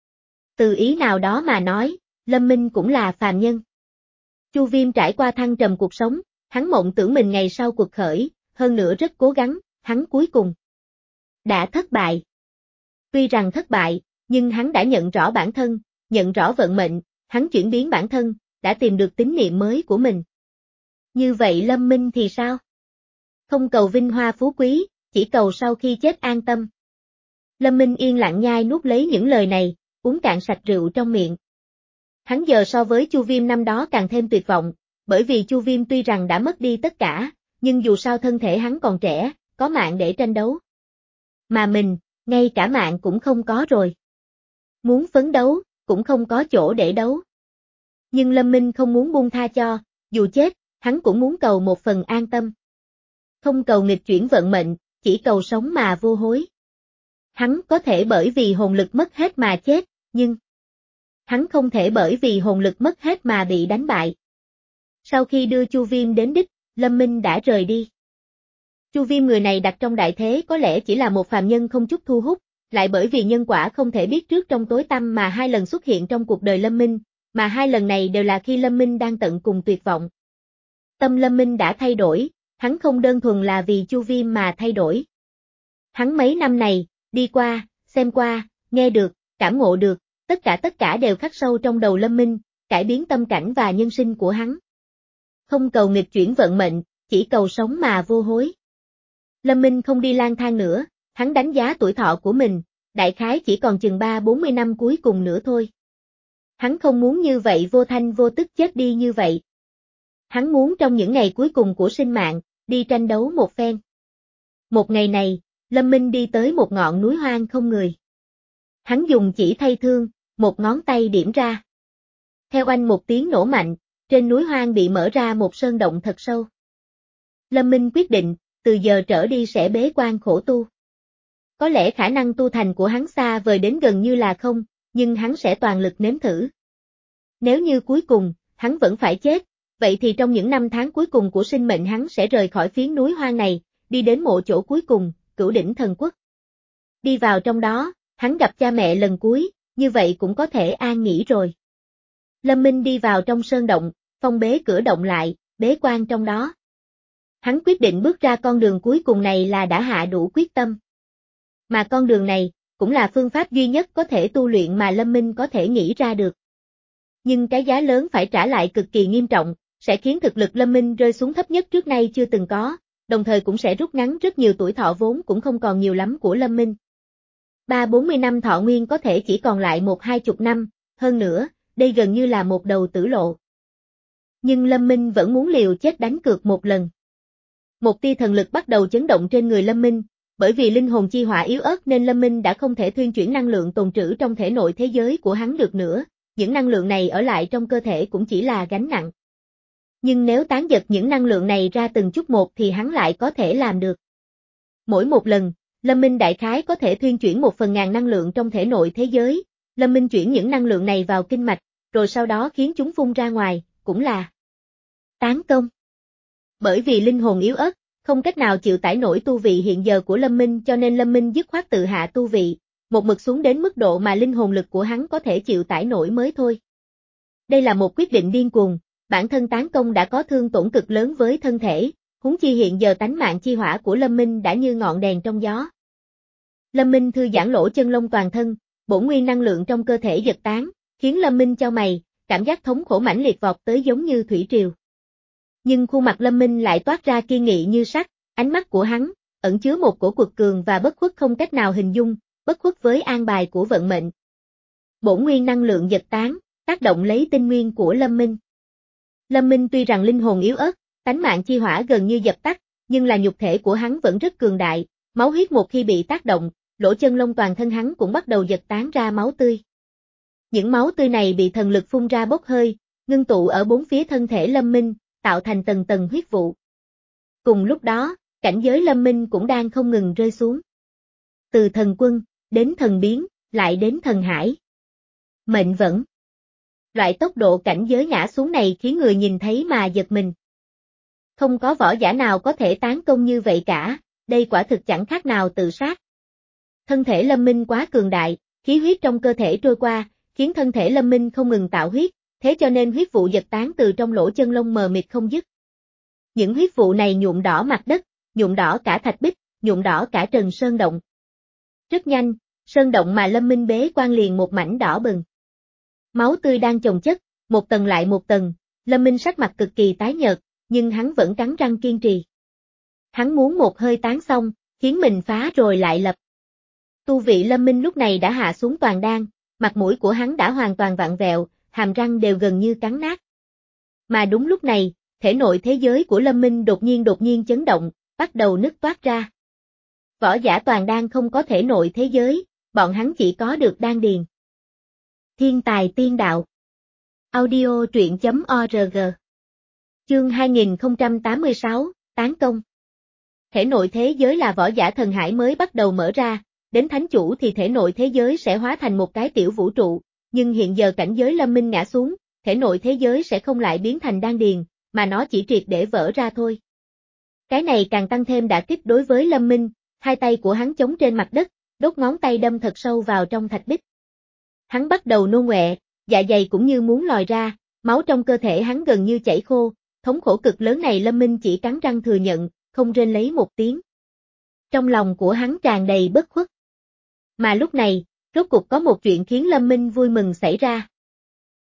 Từ ý nào đó mà nói, Lâm Minh cũng là phàm nhân. Chu Viêm trải qua thăng trầm cuộc sống, hắn mộng tưởng mình ngày sau cuộc khởi, hơn nữa rất cố gắng, hắn cuối cùng đã thất bại. Tuy rằng thất bại, nhưng hắn đã nhận rõ bản thân, nhận rõ vận mệnh, hắn chuyển biến bản thân, đã tìm được tín niệm mới của mình. Như vậy Lâm Minh thì sao? Không cầu vinh hoa phú quý, chỉ cầu sau khi chết an tâm. Lâm Minh yên lặng nhai nuốt lấy những lời này, uống cạn sạch rượu trong miệng. Hắn giờ so với Chu Viêm năm đó càng thêm tuyệt vọng, bởi vì Chu Viêm tuy rằng đã mất đi tất cả, nhưng dù sao thân thể hắn còn trẻ, có mạng để tranh đấu. Mà mình, ngay cả mạng cũng không có rồi. Muốn phấn đấu, cũng không có chỗ để đấu. Nhưng Lâm Minh không muốn buông tha cho, dù chết, hắn cũng muốn cầu một phần an tâm. Không cầu nghịch chuyển vận mệnh, chỉ cầu sống mà vô hối. Hắn có thể bởi vì hồn lực mất hết mà chết, nhưng hắn không thể bởi vì hồn lực mất hết mà bị đánh bại. Sau khi đưa Chu Viêm đến đích, Lâm Minh đã rời đi. Chu Viêm người này đặt trong đại thế có lẽ chỉ là một phàm nhân không chút thu hút, lại bởi vì nhân quả không thể biết trước trong tối tăm mà hai lần xuất hiện trong cuộc đời Lâm Minh, mà hai lần này đều là khi Lâm Minh đang tận cùng tuyệt vọng. Tâm Lâm Minh đã thay đổi, hắn không đơn thuần là vì Chu Viêm mà thay đổi. Hắn mấy năm này, đi qua, xem qua, nghe được, cảm ngộ được, tất cả tất cả đều khắc sâu trong đầu Lâm Minh, cải biến tâm cảnh và nhân sinh của hắn. Không cầu nghịch chuyển vận mệnh, chỉ cầu sống mà vô hối. Lâm Minh không đi lang thang nữa, hắn đánh giá tuổi thọ của mình, đại khái chỉ còn chừng ba bốn mươi năm cuối cùng nữa thôi. Hắn không muốn như vậy vô thanh vô tức chết đi như vậy. Hắn muốn trong những ngày cuối cùng của sinh mạng, đi tranh đấu một phen. Một ngày này, Lâm Minh đi tới một ngọn núi hoang không người. Hắn dùng chỉ thay thương, một ngón tay điểm ra. Theo oanh một tiếng nổ mạnh, trên núi hoang bị mở ra một sơn động thật sâu. Lâm Minh quyết định, từ giờ trở đi sẽ bế quan khổ tu. Có lẽ khả năng tu thành của hắn xa vời đến gần như là không, nhưng hắn sẽ toàn lực nếm thử. Nếu như cuối cùng, hắn vẫn phải chết, vậy thì trong những năm tháng cuối cùng của sinh mệnh hắn sẽ rời khỏi phiến núi hoang này, đi đến mộ chỗ cuối cùng, Cửu Đỉnh Thần Quốc. Đi vào trong đó, hắn gặp cha mẹ lần cuối, như vậy cũng có thể an nghỉ rồi. Lâm Minh đi vào trong sơn động, phong bế cửa động lại, bế quan trong đó. Hắn quyết định bước ra con đường cuối cùng này là đã hạ đủ quyết tâm. Mà con đường này, cũng là phương pháp duy nhất có thể tu luyện mà Lâm Minh có thể nghĩ ra được. Nhưng cái giá lớn phải trả lại cực kỳ nghiêm trọng, sẽ khiến thực lực Lâm Minh rơi xuống thấp nhất trước nay chưa từng có, đồng thời cũng sẽ rút ngắn rất nhiều tuổi thọ vốn cũng không còn nhiều lắm của Lâm Minh. Ba bốn mươi năm thọ nguyên có thể chỉ còn lại một hai chục năm, hơn nữa, đây gần như là một đầu tử lộ. Nhưng Lâm Minh vẫn muốn liều chết đánh cược một lần. Một tia thần lực bắt đầu chấn động trên người Lâm Minh, bởi vì linh hồn chi hỏa yếu ớt nên Lâm Minh đã không thể thuyên chuyển năng lượng tồn trữ trong thể nội thế giới của hắn được nữa, những năng lượng này ở lại trong cơ thể cũng chỉ là gánh nặng. Nhưng nếu tán giật những năng lượng này ra từng chút một thì hắn lại có thể làm được. Mỗi một lần, Lâm Minh đại khái có thể thuyên chuyển một phần ngàn năng lượng trong thể nội thế giới, Lâm Minh chuyển những năng lượng này vào kinh mạch, rồi sau đó khiến chúng phun ra ngoài, cũng là tán công. Bởi vì linh hồn yếu ớt, không cách nào chịu tải nổi tu vị hiện giờ của Lâm Minh cho nên Lâm Minh dứt khoát tự hạ tu vị, một mực xuống đến mức độ mà linh hồn lực của hắn có thể chịu tải nổi mới thôi. Đây là một quyết định điên cuồng, bản thân tán công đã có thương tổn cực lớn với thân thể, huống chi hiện giờ tánh mạng chi hỏa của Lâm Minh đã như ngọn đèn trong gió. Lâm Minh thư giãn lỗ chân lông toàn thân, bổn nguyên năng lượng trong cơ thể giật tán, khiến Lâm Minh chau mày, cảm giác thống khổ mãnh liệt vọt tới giống như thủy triều. Nhưng khuôn mặt Lâm Minh lại toát ra kiên nghị như sắt, ánh mắt của hắn, ẩn chứa một cổ quật cường và bất khuất không cách nào hình dung, bất khuất với an bài của vận mệnh. Bổn nguyên năng lượng giật tán, tác động lấy tinh nguyên của Lâm Minh. Lâm Minh tuy rằng linh hồn yếu ớt, tánh mạng chi hỏa gần như dập tắt, nhưng là nhục thể của hắn vẫn rất cường đại, máu huyết một khi bị tác động, lỗ chân lông toàn thân hắn cũng bắt đầu giật tán ra máu tươi. Những máu tươi này bị thần lực phun ra bốc hơi, ngưng tụ ở bốn phía thân thể Lâm Minh, tạo thành tầng tầng huyết vụ. Cùng lúc đó, cảnh giới Lâm Minh cũng đang không ngừng rơi xuống. Từ thần quân, đến thần biến, lại đến thần hải. Mệnh vẫn. Loại tốc độ cảnh giới ngã xuống này khiến người nhìn thấy mà giật mình. Không có võ giả nào có thể tán công như vậy cả, đây quả thực chẳng khác nào tự sát. Thân thể Lâm Minh quá cường đại, khí huyết trong cơ thể trôi qua, khiến thân thể Lâm Minh không ngừng tạo huyết, thế cho nên huyết vụ giật tán từ trong lỗ chân lông mờ mịt không dứt. Những huyết vụ này nhuộm đỏ mặt đất, nhuộm đỏ cả thạch bích, nhuộm đỏ cả trần sơn động. Rất nhanh, sơn động mà Lâm Minh bế quan liền một mảnh đỏ bừng. Máu tươi đang chồng chất, một tầng lại một tầng, Lâm Minh sắc mặt cực kỳ tái nhợt, nhưng hắn vẫn cắn răng kiên trì. Hắn muốn một hơi tán xong, khiến mình phá rồi lại lập. Tu vị Lâm Minh lúc này đã hạ xuống toàn đan, mặt mũi của hắn đã hoàn toàn vặn vẹo, hàm răng đều gần như cắn nát. Mà đúng lúc này, thể nội thế giới của Lâm Minh đột nhiên đột nhiên chấn động, bắt đầu nứt toát ra. Võ giả toàn đan không có thể nội thế giới, bọn hắn chỉ có được đan điền. Thiên tài tiên đạo. Audio truyện chấm org. Chương hai nghìn không trăm tám mươi sáu, tán công. Thể nội thế giới là võ giả thần hải mới bắt đầu mở ra, đến thánh chủ thì thể nội thế giới sẽ hóa thành một cái tiểu vũ trụ, nhưng hiện giờ cảnh giới Lâm Minh ngã xuống, thể nội thế giới sẽ không lại biến thành đan điền, mà nó chỉ triệt để vỡ ra thôi. Cái này càng tăng thêm đả kích đối với Lâm Minh, hai tay của hắn chống trên mặt đất, đốt ngón tay đâm thật sâu vào trong thạch bích. Hắn bắt đầu nôn ọe, dạ dày cũng như muốn lòi ra, máu trong cơ thể hắn gần như chảy khô, thống khổ cực lớn này Lâm Minh chỉ cắn răng thừa nhận, không rên lấy một tiếng. Trong lòng của hắn tràn đầy bất khuất. Mà lúc này, rốt cuộc có một chuyện khiến Lâm Minh vui mừng xảy ra.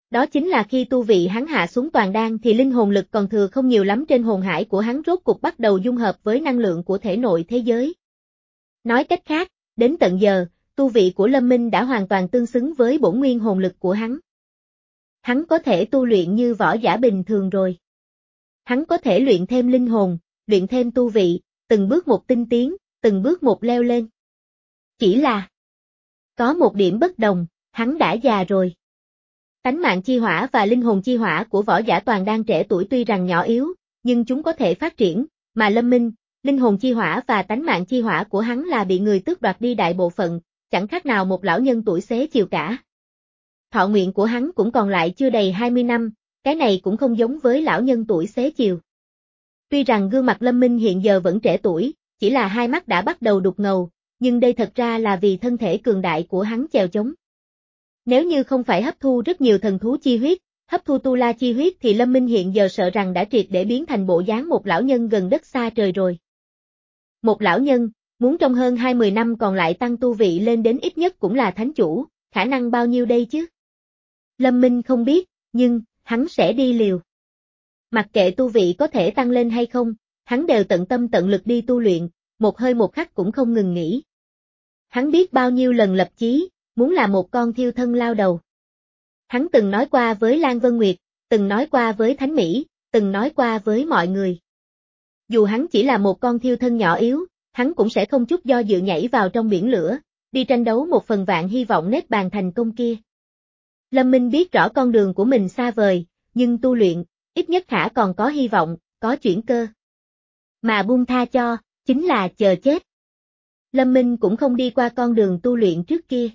Đó chính là khi tu vị hắn hạ xuống toàn đan thì linh hồn lực còn thừa không nhiều lắm trên hồn hải của hắn rốt cục bắt đầu dung hợp với năng lượng của thể nội thế giới. Nói cách khác, đến tận giờ, tu vị của Lâm Minh đã hoàn toàn tương xứng với bổn nguyên hồn lực của hắn. Hắn có thể tu luyện như võ giả bình thường rồi. Hắn có thể luyện thêm linh hồn, luyện thêm tu vị, từng bước một tinh tiến, từng bước một leo lên. Chỉ là có một điểm bất đồng, hắn đã già rồi. Tánh mạng chi hỏa và linh hồn chi hỏa của võ giả toàn đan trẻ tuổi tuy rằng nhỏ yếu, nhưng chúng có thể phát triển, mà Lâm Minh, linh hồn chi hỏa và tánh mạng chi hỏa của hắn là bị người tước đoạt đi đại bộ phận, chẳng khác nào một lão nhân tuổi xế chiều cả. Thọ nguyện của hắn cũng còn lại chưa đầy hai mươi năm, cái này cũng không giống với lão nhân tuổi xế chiều. Tuy rằng gương mặt Lâm Minh hiện giờ vẫn trẻ tuổi, chỉ là hai mắt đã bắt đầu đục ngầu, nhưng đây thật ra là vì thân thể cường đại của hắn chèo chống. Nếu như không phải hấp thu rất nhiều thần thú chi huyết, hấp thu tu la chi huyết thì Lâm Minh hiện giờ sợ rằng đã triệt để biến thành bộ dáng một lão nhân gần đất xa trời rồi. Một lão nhân, muốn trong hơn hai mươi năm còn lại tăng tu vị lên đến ít nhất cũng là thánh chủ, khả năng bao nhiêu đây chứ? Lâm Minh không biết, nhưng, hắn sẽ đi liều. Mặc kệ tu vị có thể tăng lên hay không, hắn đều tận tâm tận lực đi tu luyện, một hơi một khắc cũng không ngừng nghỉ. Hắn biết bao nhiêu lần lập chí, muốn là một con thiêu thân lao đầu. Hắn từng nói qua với Lan Vân Nguyệt, từng nói qua với Thánh Mỹ, từng nói qua với mọi người. Dù hắn chỉ là một con thiêu thân nhỏ yếu, hắn cũng sẽ không chút do dự nhảy vào trong biển lửa, đi tranh đấu một phần vạn hy vọng nết bàn thành công kia. Lâm Minh biết rõ con đường của mình xa vời, nhưng tu luyện, ít nhất khả còn có hy vọng, có chuyển cơ. Mà buông tha cho, chính là chờ chết. Lâm Minh cũng không đi qua con đường tu luyện trước kia.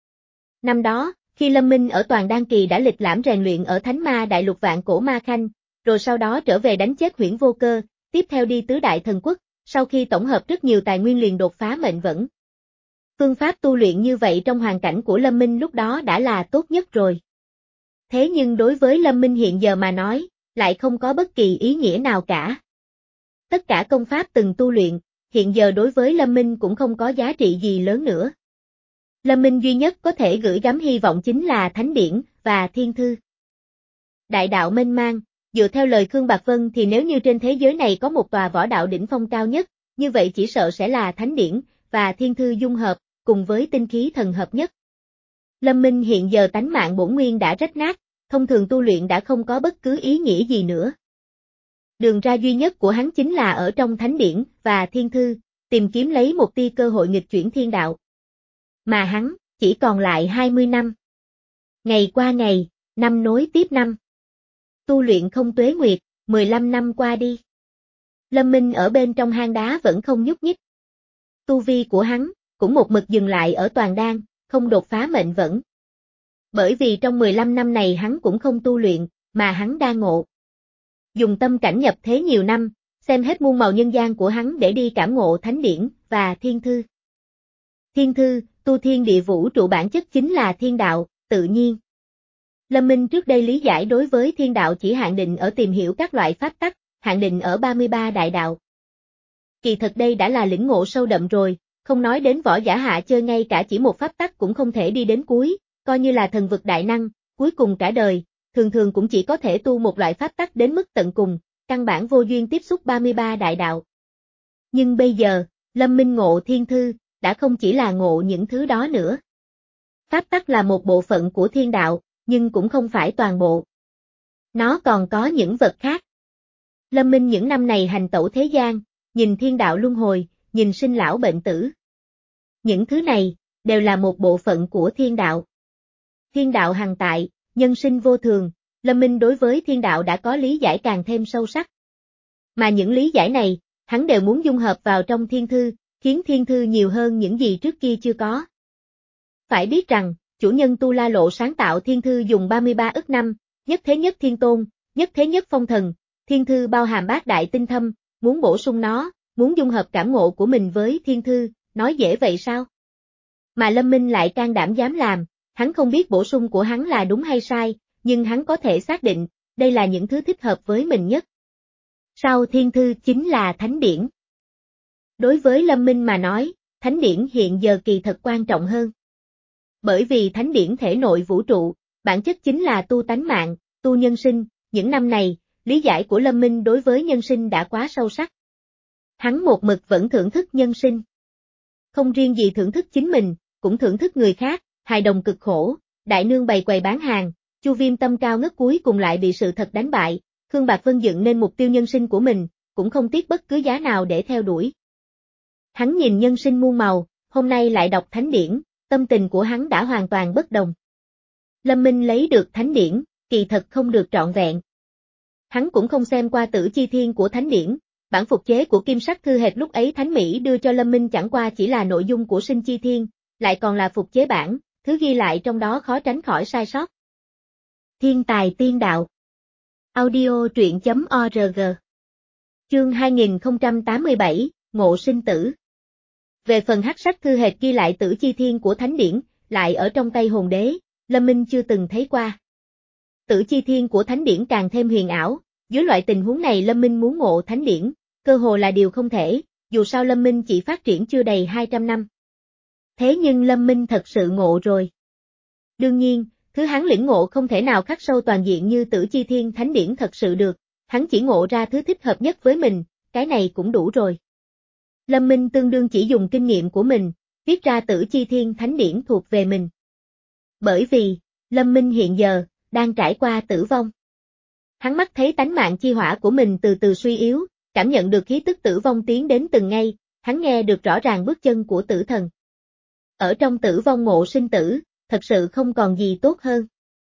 Năm đó, khi Lâm Minh ở toàn đan kỳ đã lịch lãm rèn luyện ở Thánh Ma Đại Lục Vạn Cổ Ma Khanh, rồi sau đó trở về đánh chết Huyễn Vô Cơ, tiếp theo đi tứ đại thần quốc, sau khi tổng hợp rất nhiều tài nguyên liền đột phá mệnh vẫn. Phương pháp tu luyện như vậy trong hoàn cảnh của Lâm Minh lúc đó đã là tốt nhất rồi. Thế nhưng đối với Lâm Minh hiện giờ mà nói, lại không có bất kỳ ý nghĩa nào cả. Tất cả công pháp từng tu luyện, hiện giờ đối với Lâm Minh cũng không có giá trị gì lớn nữa. Lâm Minh duy nhất có thể gửi gắm hy vọng chính là Thánh Điển và Thiên Thư. Đại đạo mênh mang, dựa theo lời Khương Bạc Vân thì nếu như trên thế giới này có một tòa võ đạo đỉnh phong cao nhất, như vậy chỉ sợ sẽ là Thánh Điển và Thiên Thư dung hợp, cùng với tinh khí thần hợp nhất. Lâm Minh hiện giờ tánh mạng bổn nguyên đã rách nát, thông thường tu luyện đã không có bất cứ ý nghĩa gì nữa. Đường ra duy nhất của hắn chính là ở trong Thánh Điển và Thiên Thư, tìm kiếm lấy một tia cơ hội nghịch chuyển thiên đạo. Mà hắn, chỉ còn lại hai mươi năm. Ngày qua ngày, năm nối tiếp năm. Tu luyện không tuế nguyệt, mười lăm năm qua đi. Lâm Minh ở bên trong hang đá vẫn không nhúc nhích. Tu vi của hắn, cũng một mực dừng lại ở toàn đan, không đột phá mệnh vẫn. Bởi vì trong mười lăm năm này hắn cũng không tu luyện, mà hắn đa ngộ. Dùng tâm cảnh nhập thế nhiều năm, xem hết muôn màu nhân gian của hắn để đi cảm ngộ Thánh Điển và Thiên Thư. Thiên Thư, tu thiên địa vũ trụ bản chất chính là thiên đạo, tự nhiên. Lâm Minh trước đây lý giải đối với thiên đạo chỉ hạn định ở tìm hiểu các loại pháp tắc, hạn định ở ba mươi ba đại đạo. Kỳ thật đây đã là lĩnh ngộ sâu đậm rồi, không nói đến võ giả hạ chơi ngay cả chỉ một pháp tắc cũng không thể đi đến cuối, coi như là thần vực đại năng, cuối cùng cả đời, thường thường cũng chỉ có thể tu một loại pháp tắc đến mức tận cùng, căn bản vô duyên tiếp xúc ba mươi ba đại đạo. Nhưng bây giờ, Lâm Minh ngộ Thiên Thư, đã không chỉ là ngộ những thứ đó nữa. Pháp tắc là một bộ phận của thiên đạo, nhưng cũng không phải toàn bộ. Nó còn có những vật khác. Lâm Minh những năm này hành tẩu thế gian, nhìn thiên đạo luân hồi, nhìn sinh lão bệnh tử. Những thứ này, đều là một bộ phận của thiên đạo. Thiên đạo hằng tại, nhân sinh vô thường, Lâm Minh đối với thiên đạo đã có lý giải càng thêm sâu sắc. Mà những lý giải này, hắn đều muốn dung hợp vào trong Thiên Thư, khiến Thiên Thư nhiều hơn những gì trước kia chưa có. Phải biết rằng, chủ nhân Tu La Lộ sáng tạo Thiên Thư dùng ba mươi ba ức năm, nhất thế nhất thiên tôn, nhất thế nhất phong thần, Thiên Thư bao hàm bát đại tinh thâm, muốn bổ sung nó, muốn dung hợp cảm ngộ của mình với Thiên Thư, nói dễ vậy sao? Mà Lâm Minh lại can đảm dám làm, hắn không biết bổ sung của hắn là đúng hay sai, nhưng hắn có thể xác định, đây là những thứ thích hợp với mình nhất. Sau Thiên Thư chính là Thánh Điển. Đối với Lâm Minh mà nói, Thánh Điển hiện giờ kỳ thật quan trọng hơn. Bởi vì Thánh Điển thể nội vũ trụ, bản chất chính là tu tánh mạng, tu nhân sinh, những năm này, lý giải của Lâm Minh đối với nhân sinh đã quá sâu sắc. Hắn một mực vẫn thưởng thức nhân sinh. Không riêng gì thưởng thức chính mình, cũng thưởng thức người khác, hài đồng cực khổ, đại nương bày quầy bán hàng, Chu Viêm tâm cao ngất cuối cùng lại bị sự thật đánh bại, Khương Bạc Vân dựng nên mục tiêu nhân sinh của mình, cũng không tiếc bất cứ giá nào để theo đuổi. Hắn nhìn nhân sinh muôn màu, hôm nay lại đọc thánh điển, tâm tình của hắn đã hoàn toàn bất đồng. Lâm Minh lấy được thánh điển, kỳ thật không được trọn vẹn. Hắn cũng không xem qua Tử Chi Thiên của thánh điển, bản phục chế của Kim Sắc Thư Hệt lúc ấy Thánh Mỹ đưa cho Lâm Minh chẳng qua chỉ là nội dung của Sinh Chi Thiên, lại còn là phục chế bản, thứ ghi lại trong đó khó tránh khỏi sai sót. Thiên tài tiên đạo. Audio truyện chấm org. Chương hai nghìn không trăm tám mươi bảy, Ngộ Sinh Tử. Về phần Hắc Sắc Thư Hệt ghi lại Tử Chi Thiên của thánh điển, lại ở trong tay hồn đế, Lâm Minh chưa từng thấy qua. Tử Chi Thiên của thánh điển càng thêm huyền ảo, dưới loại tình huống này Lâm Minh muốn ngộ thánh điển, cơ hồ là điều không thể, dù sao Lâm Minh chỉ phát triển chưa đầy hai trăm năm. Thế nhưng Lâm Minh thật sự ngộ rồi. Đương nhiên, thứ hắn lĩnh ngộ không thể nào khắc sâu toàn diện như Tử Chi Thiên thánh điển thật sự được, hắn chỉ ngộ ra thứ thích hợp nhất với mình, cái này cũng đủ rồi. Lâm Minh tương đương chỉ dùng kinh nghiệm của mình, viết ra Tử Chi Thiên thánh điển thuộc về mình. Bởi vì, Lâm Minh hiện giờ, đang trải qua tử vong. Hắn mắt thấy tánh mạng chi hỏa của mình từ từ suy yếu, cảm nhận được khí tức tử vong tiến đến từng ngày, hắn nghe được rõ ràng bước chân của tử thần. Ở trong tử vong ngộ sinh tử, thật sự không còn gì tốt hơn.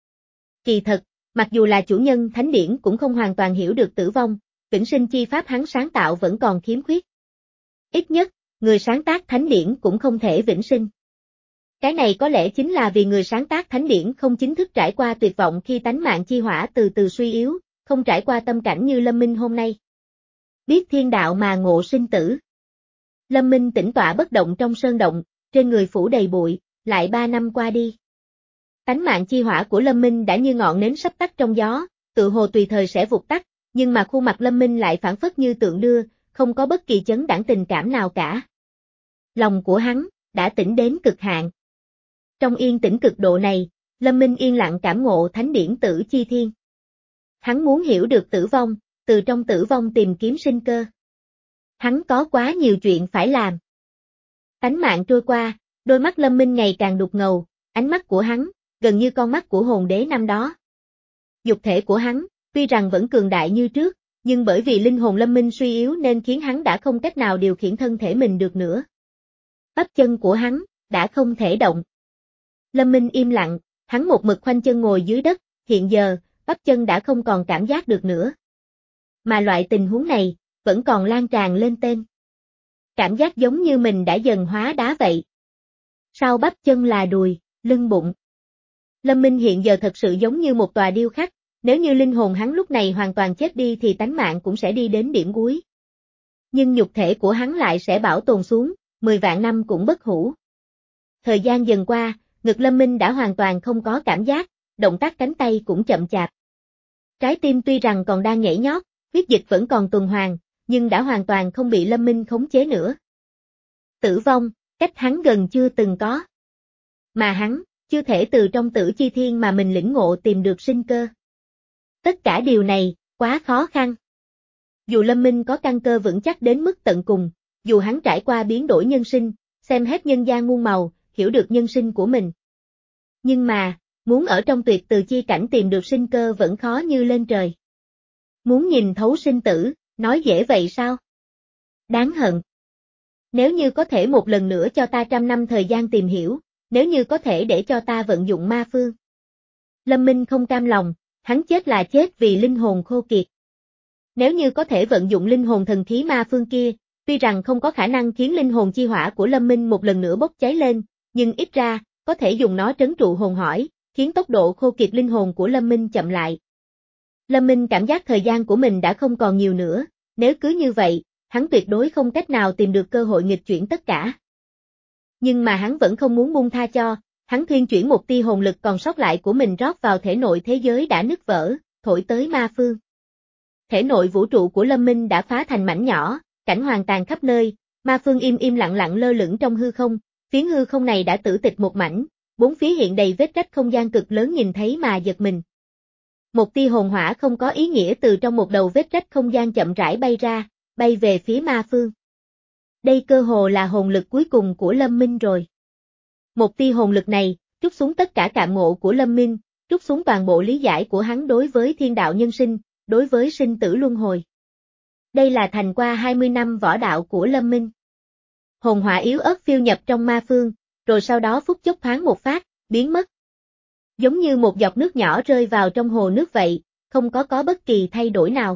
Kỳ thật, mặc dù là chủ nhân thánh điển cũng không hoàn toàn hiểu được tử vong, vĩnh sinh chi pháp hắn sáng tạo vẫn còn khiếm khuyết. Ít nhất, người sáng tác thánh điển cũng không thể vĩnh sinh. Cái này có lẽ chính là vì người sáng tác thánh điển không chính thức trải qua tuyệt vọng khi tánh mạng chi hỏa từ từ suy yếu, không trải qua tâm cảnh như Lâm Minh hôm nay. Biết thiên đạo mà ngộ sinh tử. Lâm Minh tĩnh tọa bất động trong sơn động, trên người phủ đầy bụi, lại ba năm qua đi. Tánh mạng chi hỏa của Lâm Minh đã như ngọn nến sắp tắt trong gió, tự hồ tùy thời sẽ vụt tắt, nhưng mà khuôn mặt Lâm Minh lại phản phất như tượng đưa, không có bất kỳ chấn đãng tình cảm nào cả. Lòng của hắn, đã tĩnh đến cực hạn. Trong yên tĩnh cực độ này, Lâm Minh yên lặng cảm ngộ thánh điển Tử Chi Thiên. Hắn muốn hiểu được tử vong, từ trong tử vong tìm kiếm sinh cơ. Hắn có quá nhiều chuyện phải làm. Tánh mạng trôi qua, đôi mắt Lâm Minh ngày càng đục ngầu, ánh mắt của hắn, gần như con mắt của hồn đế năm đó. Dục thể của hắn, tuy rằng vẫn cường đại như trước, nhưng bởi vì linh hồn Lâm Minh suy yếu nên khiến hắn đã không cách nào điều khiển thân thể mình được nữa. Bắp chân của hắn, đã không thể động. Lâm Minh im lặng, hắn một mực khoanh chân ngồi dưới đất, hiện giờ, bắp chân đã không còn cảm giác được nữa. Mà loại tình huống này, vẫn còn lan tràn lên tên. Cảm giác giống như mình đã dần hóa đá vậy. Sau bắp chân là đùi, lưng bụng. Lâm Minh hiện giờ thật sự giống như một tòa điêu khắc, nếu như linh hồn hắn lúc này hoàn toàn chết đi thì tánh mạng cũng sẽ đi đến điểm cuối. Nhưng nhục thể của hắn lại sẽ bảo tồn xuống, mười vạn năm cũng bất hủ. Thời gian dần qua, ngực Lâm Minh đã hoàn toàn không có cảm giác, động tác cánh tay cũng chậm chạp. Trái tim tuy rằng còn đang nhảy nhót, huyết dịch vẫn còn tuần hoàn, nhưng đã hoàn toàn không bị Lâm Minh khống chế nữa. Tử vong, cách hắn gần chưa từng có. Mà hắn, chưa thể từ trong Tử Chi Thiên mà mình lĩnh ngộ tìm được sinh cơ. Tất cả điều này, quá khó khăn. Dù Lâm Minh có căn cơ vững chắc đến mức tận cùng, dù hắn trải qua biến đổi nhân sinh, xem hết nhân gian muôn màu, hiểu được nhân sinh của mình. Nhưng mà, muốn ở trong tuyệt từ chi cảnh tìm được sinh cơ vẫn khó như lên trời. Muốn nhìn thấu sinh tử, nói dễ vậy sao? Đáng hận. Nếu như có thể một lần nữa cho ta trăm năm thời gian tìm hiểu, nếu như có thể để cho ta vận dụng ma phương. Lâm Minh không cam lòng, hắn chết là chết vì linh hồn khô kiệt. Nếu như có thể vận dụng linh hồn thần khí ma phương kia, tuy rằng không có khả năng khiến linh hồn chi hỏa của Lâm Minh một lần nữa bốc cháy lên, nhưng ít ra, có thể dùng nó trấn trụ hồn hỏi, khiến tốc độ khô kiệt linh hồn của Lâm Minh chậm lại. Lâm Minh cảm giác thời gian của mình đã không còn nhiều nữa, nếu cứ như vậy, hắn tuyệt đối không cách nào tìm được cơ hội nghịch chuyển tất cả. Nhưng mà hắn vẫn không muốn buông tha cho, hắn thuyên chuyển một tia hồn lực còn sót lại của mình rót vào thể nội thế giới đã nứt vỡ, thổi tới ma phương. Thể nội vũ trụ của Lâm Minh đã phá thành mảnh nhỏ, cảnh hoàng tàn khắp nơi, ma phương im im lặng lặng lơ lửng trong hư không, phiến hư không này đã tử tịch một mảnh, bốn phía hiện đầy vết rách không gian cực lớn nhìn thấy mà giật mình. Một tia hồn hỏa không có ý nghĩa từ trong một đầu vết rách không gian chậm rãi bay ra, bay về phía ma phương. Đây cơ hồ là hồn lực cuối cùng của Lâm Minh rồi. Một tia hồn lực này, trút xuống tất cả cảm ngộ của Lâm Minh, trút xuống toàn bộ lý giải của hắn đối với thiên đạo nhân sinh, đối với sinh tử luân hồi. Đây là thành qua hai mươi năm võ đạo của Lâm Minh. Hồn hỏa yếu ớt phiêu nhập trong ma phương, rồi sau đó phút chốc thoáng một phát, biến mất. Giống như một giọt nước nhỏ rơi vào trong hồ nước vậy, không có có bất kỳ thay đổi nào.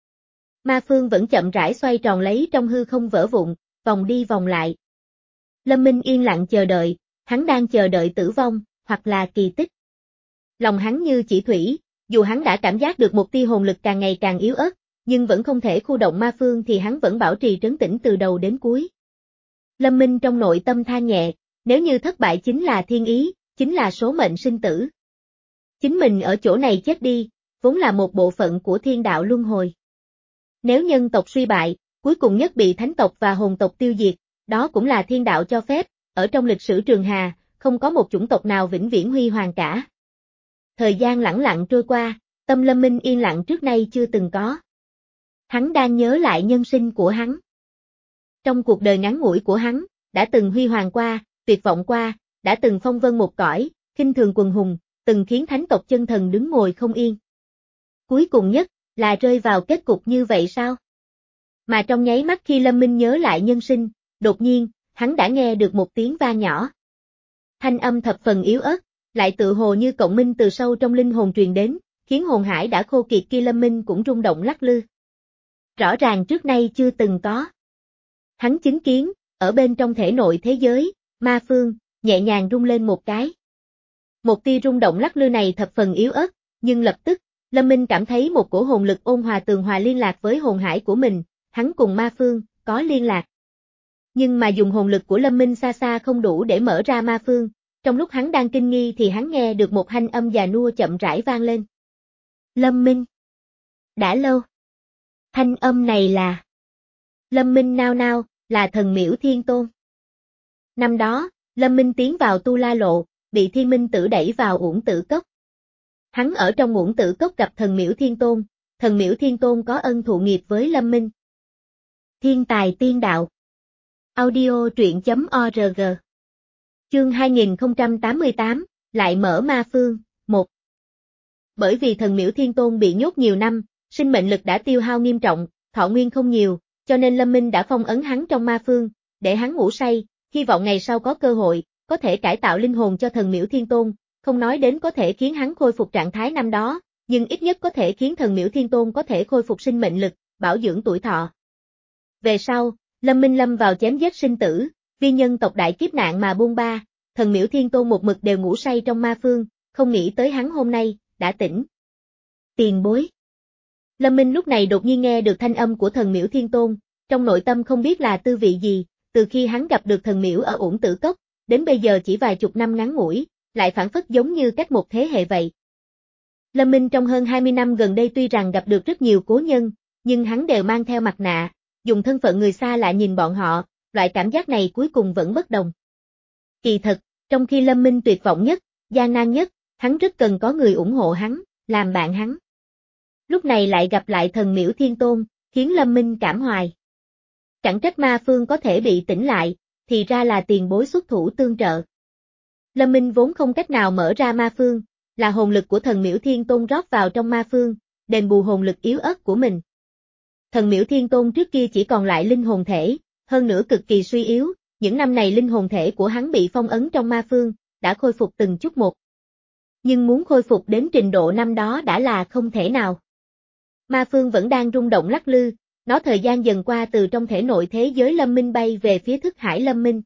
Ma phương vẫn chậm rãi xoay tròn lấy trong hư không vỡ vụn, vòng đi vòng lại. Lâm Minh yên lặng chờ đợi, hắn đang chờ đợi tử vong, hoặc là kỳ tích. Lòng hắn như chỉ thủy, dù hắn đã cảm giác được một tia hồn lực càng ngày càng yếu ớt, nhưng vẫn không thể khu động ma phương thì hắn vẫn bảo trì trấn tĩnh từ đầu đến cuối. Lâm Minh trong nội tâm than nhẹ, nếu như thất bại chính là thiên ý, chính là số mệnh sinh tử. Chính mình ở chỗ này chết đi, vốn là một bộ phận của thiên đạo luân hồi. Nếu nhân tộc suy bại, cuối cùng nhất bị thánh tộc và hồn tộc tiêu diệt, đó cũng là thiên đạo cho phép, ở trong lịch sử Trường Hà, không có một chủng tộc nào vĩnh viễn huy hoàng cả. Thời gian lẳng lặng trôi qua, tâm Lâm Minh yên lặng trước nay chưa từng có. Hắn đang nhớ lại nhân sinh của hắn. Trong cuộc đời ngắn ngủi của hắn, đã từng huy hoàng qua, tuyệt vọng qua, đã từng phong vân một cõi, khinh thường quần hùng, từng khiến thánh tộc chân thần đứng ngồi không yên. Cuối cùng nhất, là rơi vào kết cục như vậy sao? Mà trong nháy mắt khi Lâm Minh nhớ lại nhân sinh, đột nhiên, hắn đã nghe được một tiếng vang nhỏ. Thanh âm thập phần yếu ớt, lại tự hồ như cộng minh từ sâu trong linh hồn truyền đến, khiến hồn hải đã khô kiệt kia Lâm Minh cũng rung động lắc lư. Rõ ràng trước nay chưa từng có. Hắn chứng kiến, ở bên trong thể nội thế giới, ma phương, nhẹ nhàng rung lên một cái. Một tia rung động lắc lư này thập phần yếu ớt, nhưng lập tức, Lâm Minh cảm thấy một cổ hồn lực ôn hòa tường hòa liên lạc với hồn hải của mình, hắn cùng ma phương, có liên lạc. Nhưng mà dùng hồn lực của Lâm Minh xa xa không đủ để mở ra ma phương, trong lúc hắn đang kinh nghi thì hắn nghe được một thanh âm già nua chậm rãi vang lên. Lâm Minh. Đã lâu. Thanh âm này là... Lâm Minh nao nao, là thần miễu thiên tôn. Năm đó, Lâm Minh tiến vào Tu La Lộ, bị Thiên Minh Tử đẩy vào Uổng Tử Cốc. Hắn ở trong Uổng Tử Cốc gặp thần miễu thiên tôn, thần miễu thiên tôn có ân thụ nghiệp với Lâm Minh. Thiên tài tiên đạo. Audio truyện chấm org. Chương hai nghìn không trăm tám mươi tám, lại mở ma phương, một. Bởi vì thần miễu thiên tôn bị nhốt nhiều năm, sinh mệnh lực đã tiêu hao nghiêm trọng, thọ nguyên không nhiều, cho nên Lâm Minh đã phong ấn hắn trong ma phương, để hắn ngủ say, hy vọng ngày sau có cơ hội, có thể cải tạo linh hồn cho thần miễu thiên tôn, không nói đến có thể khiến hắn khôi phục trạng thái năm đó, nhưng ít nhất có thể khiến thần miễu thiên tôn có thể khôi phục sinh mệnh lực, bảo dưỡng tuổi thọ. Về sau, Lâm Minh lâm vào chém giết sinh tử, vì nhân tộc đại kiếp nạn mà buông ba, thần miễu thiên tôn một mực đều ngủ say trong ma phương, không nghĩ tới hắn hôm nay, đã tỉnh. Tiền bối. Lâm Minh lúc này đột nhiên nghe được thanh âm của thần miễu thiên tôn, trong nội tâm không biết là tư vị gì, từ khi hắn gặp được thần miễu ở Uổng Tử Cốc, đến bây giờ chỉ vài chục năm ngắn ngủi, lại phản phất giống như cách một thế hệ vậy. Lâm Minh trong hơn hai mươi năm gần đây tuy rằng gặp được rất nhiều cố nhân, nhưng hắn đều mang theo mặt nạ, dùng thân phận người xa lạ nhìn bọn họ, loại cảm giác này cuối cùng vẫn bất đồng. Kỳ thật, trong khi Lâm Minh tuyệt vọng nhất, gian nan nhất, hắn rất cần có người ủng hộ hắn, làm bạn hắn. Lúc này lại gặp lại thần miễu thiên tôn, khiến Lâm Minh cảm hoài. Chẳng trách ma phương có thể bị tỉnh lại, thì ra là tiền bối xuất thủ tương trợ. Lâm Minh vốn không cách nào mở ra ma phương, là hồn lực của thần miễu thiên tôn rót vào trong ma phương, đền bù hồn lực yếu ớt của mình. Thần miễu thiên tôn trước kia chỉ còn lại linh hồn thể, hơn nữa cực kỳ suy yếu, những năm này linh hồn thể của hắn bị phong ấn trong ma phương, đã khôi phục từng chút một. Nhưng muốn khôi phục đến trình độ năm đó đã là không thể nào. Ma phương vẫn đang rung động lắc lư, nó thời gian dần qua từ trong thể nội thế giới Lâm Minh bay về phía thức hải Lâm Minh.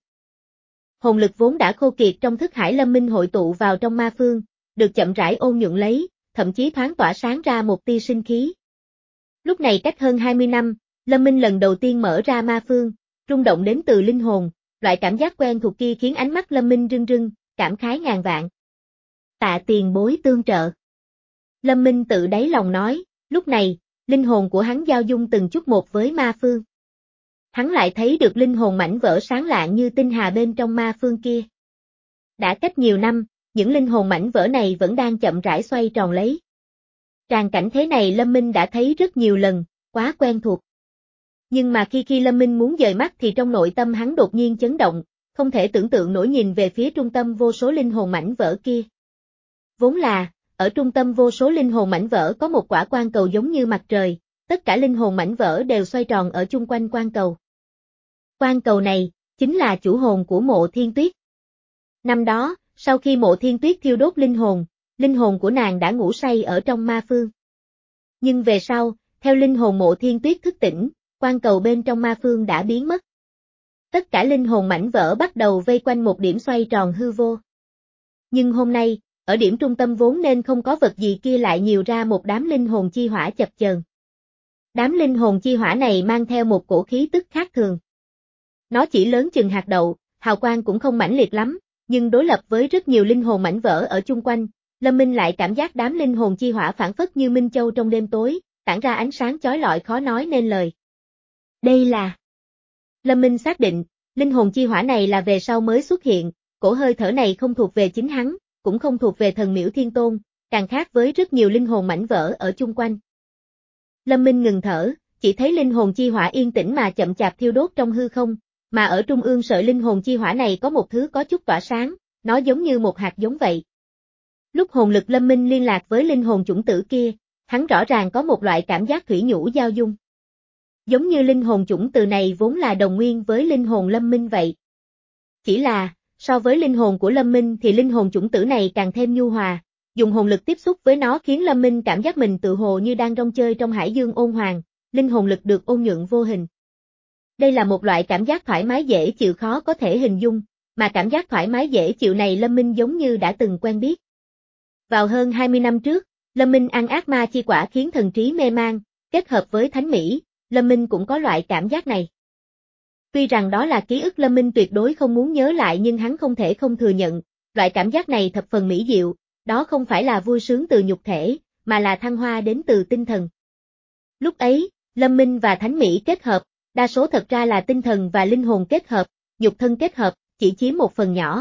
Hồn lực vốn đã khô kiệt trong thức hải Lâm Minh hội tụ vào trong ma phương, được chậm rãi ôn nhuận lấy, thậm chí thoáng tỏa sáng ra một tia sinh khí. Lúc này cách hơn hai mươi năm, Lâm Minh lần đầu tiên mở ra ma phương, rung động đến từ linh hồn, loại cảm giác quen thuộc kia khiến ánh mắt Lâm Minh rưng rưng, cảm khái ngàn vạn. Tạ tiền bối tương trợ. Lâm Minh tự đáy lòng nói, lúc này, linh hồn của hắn giao dung từng chút một với ma phương. Hắn lại thấy được linh hồn mảnh vỡ sáng lạng như tinh hà bên trong ma phương kia. Đã cách nhiều năm, những linh hồn mảnh vỡ này vẫn đang chậm rãi xoay tròn lấy. Tràng cảnh thế này Lâm Minh đã thấy rất nhiều lần, quá quen thuộc. Nhưng mà khi khi Lâm Minh muốn dời mắt thì trong nội tâm hắn đột nhiên chấn động, không thể tưởng tượng nổi nhìn về phía trung tâm vô số linh hồn mảnh vỡ kia. Vốn là, ở trung tâm vô số linh hồn mảnh vỡ có một quả quan cầu giống như mặt trời, tất cả linh hồn mảnh vỡ đều xoay tròn ở chung quanh quan cầu. Quan cầu này, chính là chủ hồn của Mộ Thiên Tuyết. Năm đó, sau khi Mộ Thiên Tuyết thiêu đốt linh hồn, linh hồn của nàng đã ngủ say ở trong ma phương. Nhưng về sau, theo linh hồn Mộ Thiên Tuyết thức tỉnh, quan cầu bên trong ma phương đã biến mất. Tất cả linh hồn mảnh vỡ bắt đầu vây quanh một điểm xoay tròn hư vô. Nhưng hôm nay, ở điểm trung tâm vốn nên không có vật gì kia lại nhiều ra một đám linh hồn chi hỏa chập chờn. Đám linh hồn chi hỏa này mang theo một cổ khí tức khác thường. Nó chỉ lớn chừng hạt đậu, hào quang cũng không mãnh liệt lắm, nhưng đối lập với rất nhiều linh hồn mảnh vỡ ở chung quanh, Lâm Minh lại cảm giác đám linh hồn chi hỏa phản phất như minh châu trong đêm tối, tản ra ánh sáng chói lọi khó nói nên lời. Đây là... Lâm Minh xác định, linh hồn chi hỏa này là về sau mới xuất hiện, cổ hơi thở này không thuộc về chính hắn, cũng không thuộc về thần Miễu Thiên Tôn, càng khác với rất nhiều linh hồn mảnh vỡ ở chung quanh. Lâm Minh ngừng thở, chỉ thấy linh hồn chi hỏa yên tĩnh mà chậm chạp thiêu đốt trong hư không, mà ở trung ương sợi linh hồn chi hỏa này có một thứ có chút tỏa sáng, nó giống như một hạt giống vậy. Lúc hồn lực Lâm Minh liên lạc với linh hồn chủng tử kia, hắn rõ ràng có một loại cảm giác thủy nhũ giao dung. Giống như linh hồn chủng tử này vốn là đồng nguyên với linh hồn Lâm Minh vậy. Chỉ là, so với linh hồn của Lâm Minh thì linh hồn chủng tử này càng thêm nhu hòa, dùng hồn lực tiếp xúc với nó khiến Lâm Minh cảm giác mình tự hồ như đang rong chơi trong hải dương ôn hoàng, linh hồn lực được ôn nhuận vô hình. Đây là một loại cảm giác thoải mái dễ chịu khó có thể hình dung, mà cảm giác thoải mái dễ chịu này Lâm Minh giống như đã từng quen biết. Vào hơn hai mươi năm trước, Lâm Minh ăn ác ma chi quả khiến thần trí mê man, kết hợp với thánh mỹ, Lâm Minh cũng có loại cảm giác này. Tuy rằng đó là ký ức Lâm Minh tuyệt đối không muốn nhớ lại nhưng hắn không thể không thừa nhận, loại cảm giác này thập phần mỹ diệu, đó không phải là vui sướng từ nhục thể, mà là thăng hoa đến từ tinh thần. Lúc ấy, Lâm Minh và thánh mỹ kết hợp, đa số thật ra là tinh thần và linh hồn kết hợp, nhục thân kết hợp, chỉ chiếm một phần nhỏ.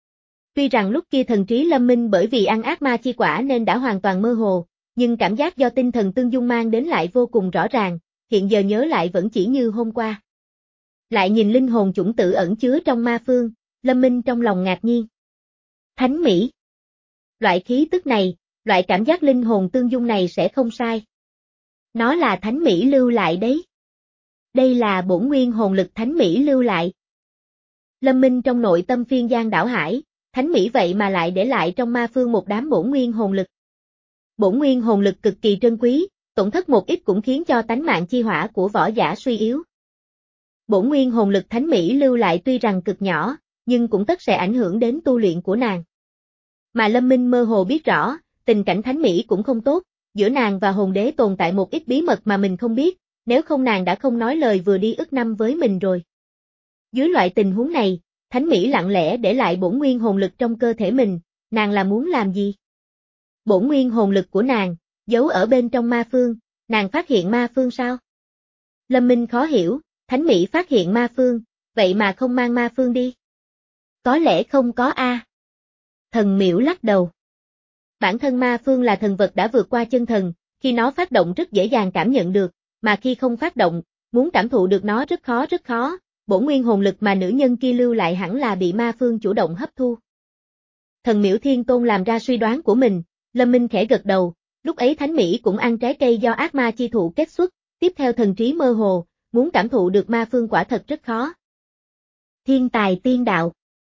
Tuy rằng lúc kia thần trí Lâm Minh bởi vì ăn ác ma chi quả nên đã hoàn toàn mơ hồ, nhưng cảm giác do tinh thần tương dung mang đến lại vô cùng rõ ràng, hiện giờ nhớ lại vẫn chỉ như hôm qua. Lại nhìn linh hồn chủng tử ẩn chứa trong ma phương, Lâm Minh trong lòng ngạc nhiên. Thánh mỹ. Loại khí tức này, loại cảm giác linh hồn tương dung này sẽ không sai. Nó là thánh mỹ lưu lại đấy. Đây là bổn nguyên hồn lực thánh mỹ lưu lại. Lâm Minh trong nội tâm phiên giang đảo hải, thánh mỹ vậy mà lại để lại trong ma phương một đám bổn nguyên hồn lực. Bổn nguyên hồn lực cực kỳ trân quý, tổn thất một ít cũng khiến cho tánh mạng chi hỏa của võ giả suy yếu. Bổn nguyên hồn lực thánh mỹ lưu lại tuy rằng cực nhỏ, nhưng cũng tất sẽ ảnh hưởng đến tu luyện của nàng. Mà Lâm Minh mơ hồ biết rõ, tình cảnh thánh mỹ cũng không tốt, giữa nàng và hồn đế tồn tại một ít bí mật mà mình không biết, nếu không nàng đã không nói lời vừa đi ức năm với mình rồi. Dưới loại tình huống này, thánh mỹ lặng lẽ để lại bổn nguyên hồn lực trong cơ thể mình, nàng là muốn làm gì? Bổn nguyên hồn lực của nàng, giấu ở bên trong ma phương, nàng phát hiện ma phương sao? Lâm Minh khó hiểu, thánh mỹ phát hiện ma phương, vậy mà không mang ma phương đi. Có lẽ không có a. Thần Miễu lắc đầu. Bản thân ma phương là thần vật đã vượt qua chân thần, khi nó phát động rất dễ dàng cảm nhận được, mà khi không phát động, muốn cảm thụ được nó rất khó rất khó, bổn nguyên hồn lực mà nữ nhân kia lưu lại hẳn là bị ma phương chủ động hấp thu. Thần Miễu Thiên Tôn làm ra suy đoán của mình, Lâm Minh khẽ gật đầu, lúc ấy thánh mỹ cũng ăn trái cây do ác ma chi thụ kết xuất, tiếp theo thần trí mơ hồ, muốn cảm thụ được ma phương quả thật rất khó. Thiên tài tiên đạo.